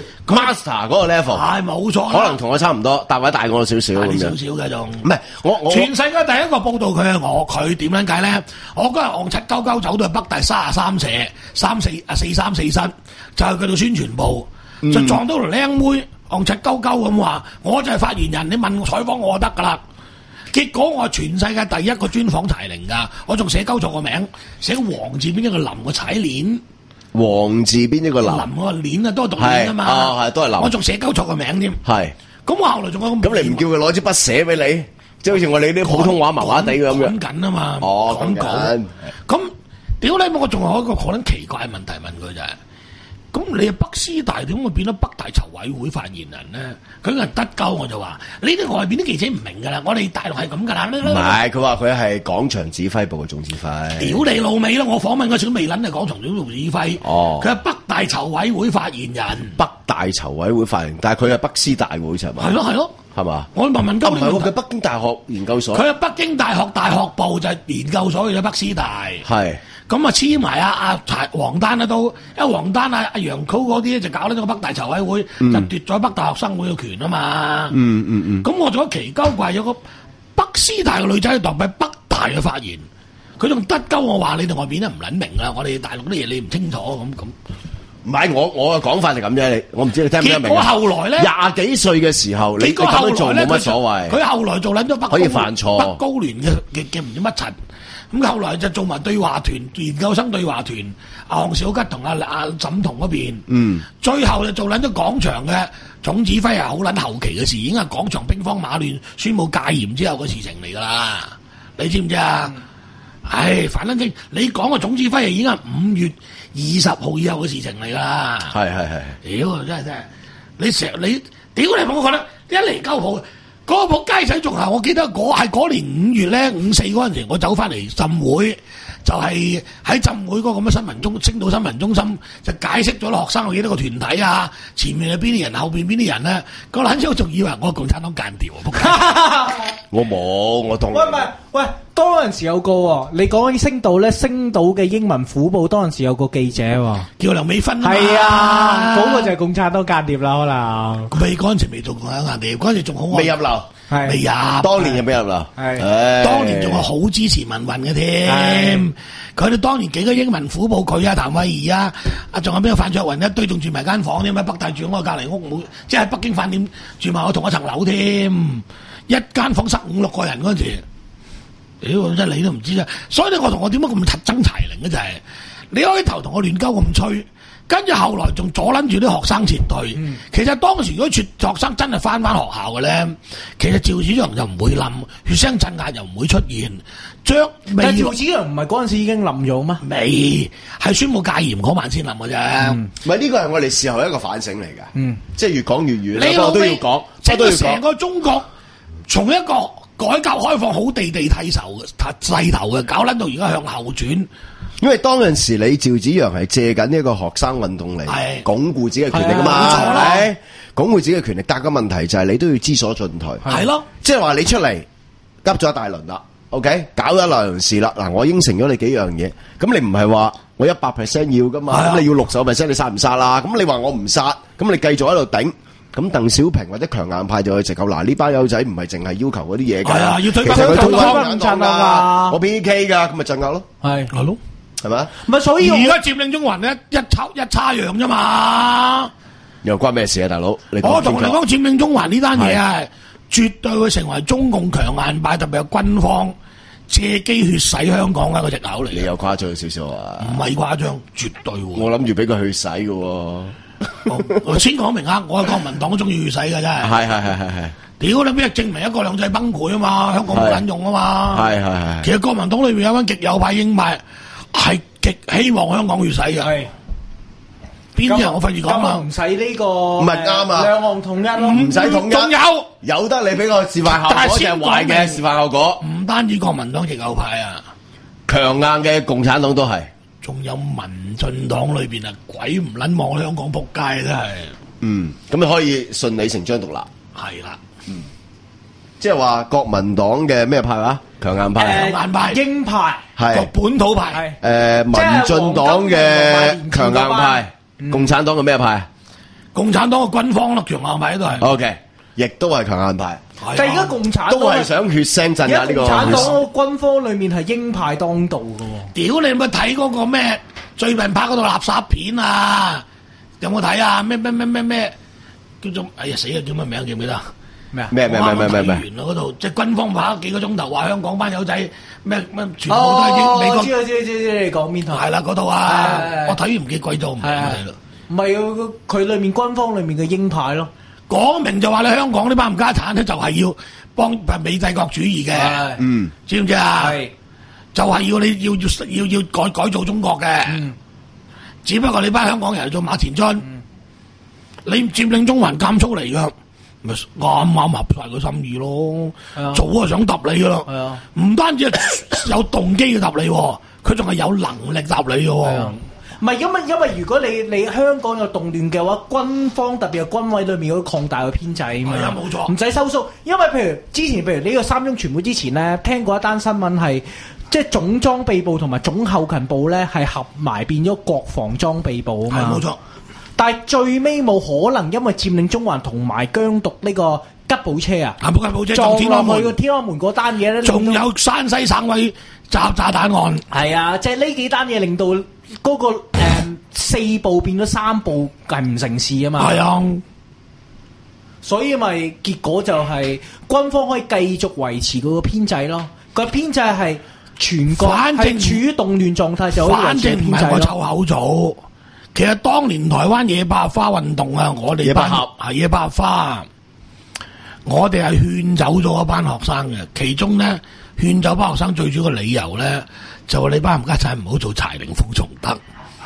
master 嗰個 level 係冇錯， 可能同我差唔多，大位大過我少少咁樣， 少少嘅仲唔係我我全世界第一個報道佢係我，佢點樣解咧？我嗰日昂七鳩鳩走到去北大三十三社三四啊四三四室，就係佢度宣傳部，嗯、就撞到條靚妹昂七鳩鳩咁話，我就係發言人，你問我採訪我就得噶啦。結果我係全世界第一個專訪柴玲噶，我仲寫鳩錯個名，寫黃字邊一個林個踩鏈， 黃字邊一個林， 林個鏈啊都係讀鏈啊嘛， 啊係都係林， 我仲寫鳩錯個名添， 係。咁我後來仲有咁， 咁你唔叫佢攞支筆寫俾你，即係好似我哋啲普通話麻麻地咁樣。 講緊啊嘛， 哦， 講緊。咁屌你！我仲有一個好撚奇怪嘅問題問佢就係。咁你北師大點會變咗北大籌委會發言人咧？佢係得鳩我就話：呢啲外邊啲記者唔明㗎啦，我哋大陸係咁㗎啦。唔係，佢話佢係廣場指揮部嘅總指揮。 屌你老味啦！我訪問嗰時未撚係廣場總指揮。哦，佢係北大籌委會發言人。北大籌委會發言人，但係佢係北師大會係嘛？ 係咯係咯， 係嘛？ 我問問鳩你。 唔係喎，佢北京大學研究所。 佢係北京大學大學部就係研究所嘅北師大。 係。咁啊黐埋阿阿柴黃丹啊都，因為黃丹啊阿楊曲嗰啲咧就搞呢個北大籌委會，嗯、就奪咗北大學生會嘅權啊嘛。嗯嗯嗯。咁、嗯、我仲有奇鳩怪有個北師大嘅女仔代表北大嘅發言，佢仲得鳩我話你哋外邊都唔撚明啦，我哋大陸啲嘢你唔清楚咁咁。唔係我我嘅講法就咁啫，我唔知你聽唔聽得明。 結果後來咧， 廿幾歲嘅時候，你你咁樣做冇乜所謂。 佢後來做撚咗北可以犯錯北高聯嘅嘅嘅唔知乜柒。 咁後來就做埋對話團研究生對話團，阿黃小吉同阿阿沈彤嗰邊， 嗯， 最後就做撚咗廣場嘅總指揮，係好撚後期嘅事，已經係廣場兵荒馬亂、宣佈戒嚴之後嘅事情嚟㗎啦，你知唔知啊？嗯唉，反正你講嘅總指揮已經係五月二十號以後嘅事情嚟啦。 係係係。 屌，真係真係，你成你屌你我覺得一嚟鳩鋪，嗰個鋪街仔仲係，我記得嗰係嗰年五月咧五四嗰陣時，我走翻嚟浸會，就係、是、喺浸會嗰個咁嘅新聞中星島新聞中心就解釋咗學生有幾多個團體啊，前面係邊啲人，後邊邊啲人咧，個撚仔仲以為我係共產黨間諜喎， 我冇，我當喂唔係喂，當陣時有個喎，你講起星島咧，星島嘅英文虎報當陣時有個記者喎， 叫梁美芬啊， 係啊，嗰、那個就係共產黨間諜啦，可能未嗰陣時未做共產黨間諜，嗰陣時仲好未入流， 未入， 當年又未入流， 係，當年仲係好支持民運嘅添。佢哋當年幾個英文虎報，佢啊譚慧儀啊，啊仲有邊個范卓雲一堆仲住埋間房添，喺北大住我隔離屋，冇即係喺北京飯店住埋我同一層樓添，一間房塞五六個人嗰陣時，屌真係你都唔知啫。所以咧，我同我點解咁特爭柴靈嘅就係、是，你開頭同我亂鳩咁吹，跟住後來仲阻撚住啲學生撤退。嗯、其實當時如果撤學生真係翻返學校嘅咧，其實趙紫陽就唔會冧，血腥鎮壓又唔會出現。將但係趙紫陽唔係嗰陣時已經冧咗咩？ 未係宣布戒嚴嗰晚先冧嘅啫。 唔係呢個係我哋事後一個反省嚟嘅。嗯，即係越講越遠。 你我都要講， 即係成個中國從一個改革開放好地地剃頭勢頭嘅，搞撚到而家向後轉。 因為當陣時你趙紫陽係借緊呢一個學生運動嚟鞏固自己嘅權力啊嘛，係咪？鞏固自己嘅權力，但個問題就係你都要知所進退。 係咯， 即係話你出嚟急咗一大輪啦。OK， 搞咗一兩樣事啦，嗱，我應承咗你幾樣嘢，咁你唔係話我一百 percent 要噶嘛，咁、啊、你要六十 percent， 你殺唔殺啦？咁你話我唔殺，咁你繼續喺度頂，咁鄧小平或者強硬派就去直頭，嗱呢班友仔唔係淨係要求嗰啲嘢㗎， 係啊，要推翻翻推翻共產黨啊， 我 P K 㗎，咁咪鎮壓咯， 係係咯， 係咪？ 唔係所以而家佔領中環咧一抄一叉樣啫嘛， 又關咩事啊，大佬？ 我同你講佔領中環呢單嘢啊，絕對會成為中共強硬派特別係軍方借機血洗香港嘅一個藉口嚟。你又誇張少少啊？ 唔係誇張，絕對喎。 我諗住俾佢去洗嘅喎。 我先講明啊，我係國民黨都中意血洗嘅真係。係係係係係。屌你邊係證明一國兩制崩潰啊嘛？香港冇撚用啊嘛。係係係。其實國民黨裏面有班極右派鷹派係極希望香港血洗嘅。係。邊啲人我費事講啊？ 唔使呢個唔係啱啊！ 兩岸統一咯， 唔使統一。 仲有有得你俾個示範效果就係壞嘅示範效果。 唔單止國民黨極右派啊， 強硬嘅共產黨都係。 仲有民進黨裏邊啊，鬼唔撚望香港仆街真係。 嗯，咁你可以順理成章獨立。 係啦， 嗯，即係話國民黨嘅咩派啊？強硬派、 強硬派、 鷹派、 係本土派、 誒民進黨嘅強硬派、共產黨嘅咩派？ 共產黨嘅軍方咯，強硬派都係。 O K，亦都係強硬派。 但係而家共產黨都係想血腥鎮壓呢個。 共產黨個軍方裏面係鷹派當道嘅喎。 屌你有冇睇嗰個咩最近拍嗰套垃圾片啊？有冇睇啊？咩咩咩咩咩叫做哎呀死啊！叫乜名記唔記得？咩啊？ 咩咩咩咩咩咩？ 完啦嗰度，即係軍方拍咗幾個鐘頭，話香港班友仔咩咩全部都係英美國。 知知知知你講邊套？ 係啦，嗰套啊，我睇完唔記鬼咗，唔係唔係佢裏面軍方裏面嘅鷹派咯， 講明就話你香港呢班冚家產咧，就係要幫美帝國主義嘅， 嗯， 知唔知啊？係，就係要你要要要要改改造中國嘅，嗯，只不過你班香港人做馬前卒，你佔領中環監粗嚟噶。咪啱啱合晒個心意咯，早啊想揼你噶啦，唔單止係有動機要揼你，佢仲係有能力揼你嘅。 唔係因為因為如果你你香港有動亂嘅話，軍方特別係軍委裏面會擴大個編制啊嘛， 係啊冇錯， 唔使收縮。因為譬如之前譬如呢個三中全會之前咧，聽過一單新聞係即係總裝備部同埋總後勤部咧係合埋變咗國防裝備部啊嘛， 係冇錯。 但係最尾冇可能，因為佔領中環同埋疆獨呢個吉普車啊， 吉普車撞落去個天安門嗰單嘢咧， 仲有山西省委炸炸彈案， 係啊，即係呢幾單嘢令到嗰、那個誒、嗯、四部變咗三部，係唔成事啊嘛。係啊，所以咪結果就係軍方可以繼續維持嗰個編制咯。個編制係全國反正係處於動亂狀態，就好反正唔係我臭口組。其實當年台灣野百合花運動啊，我哋班係野百合花，我哋係勸走咗一班學生嘅。其中咧勸走班學生最主要嘅理由咧，就話你班冚家鏟唔好做柴玲鳳松德。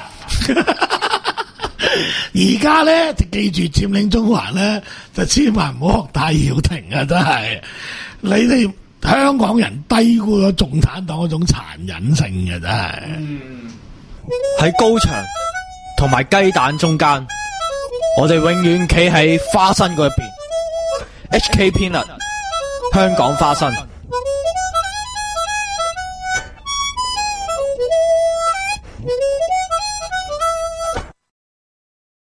而家咧就記住佔領中環咧，就千萬唔好學戴耀廷啊！真係你哋香港人低估咗共產黨嗰種殘忍性嘅，真係。 喺高牆同埋雞蛋中間，我哋永遠企喺花生嗰一邊。H K Peanut，香港花生。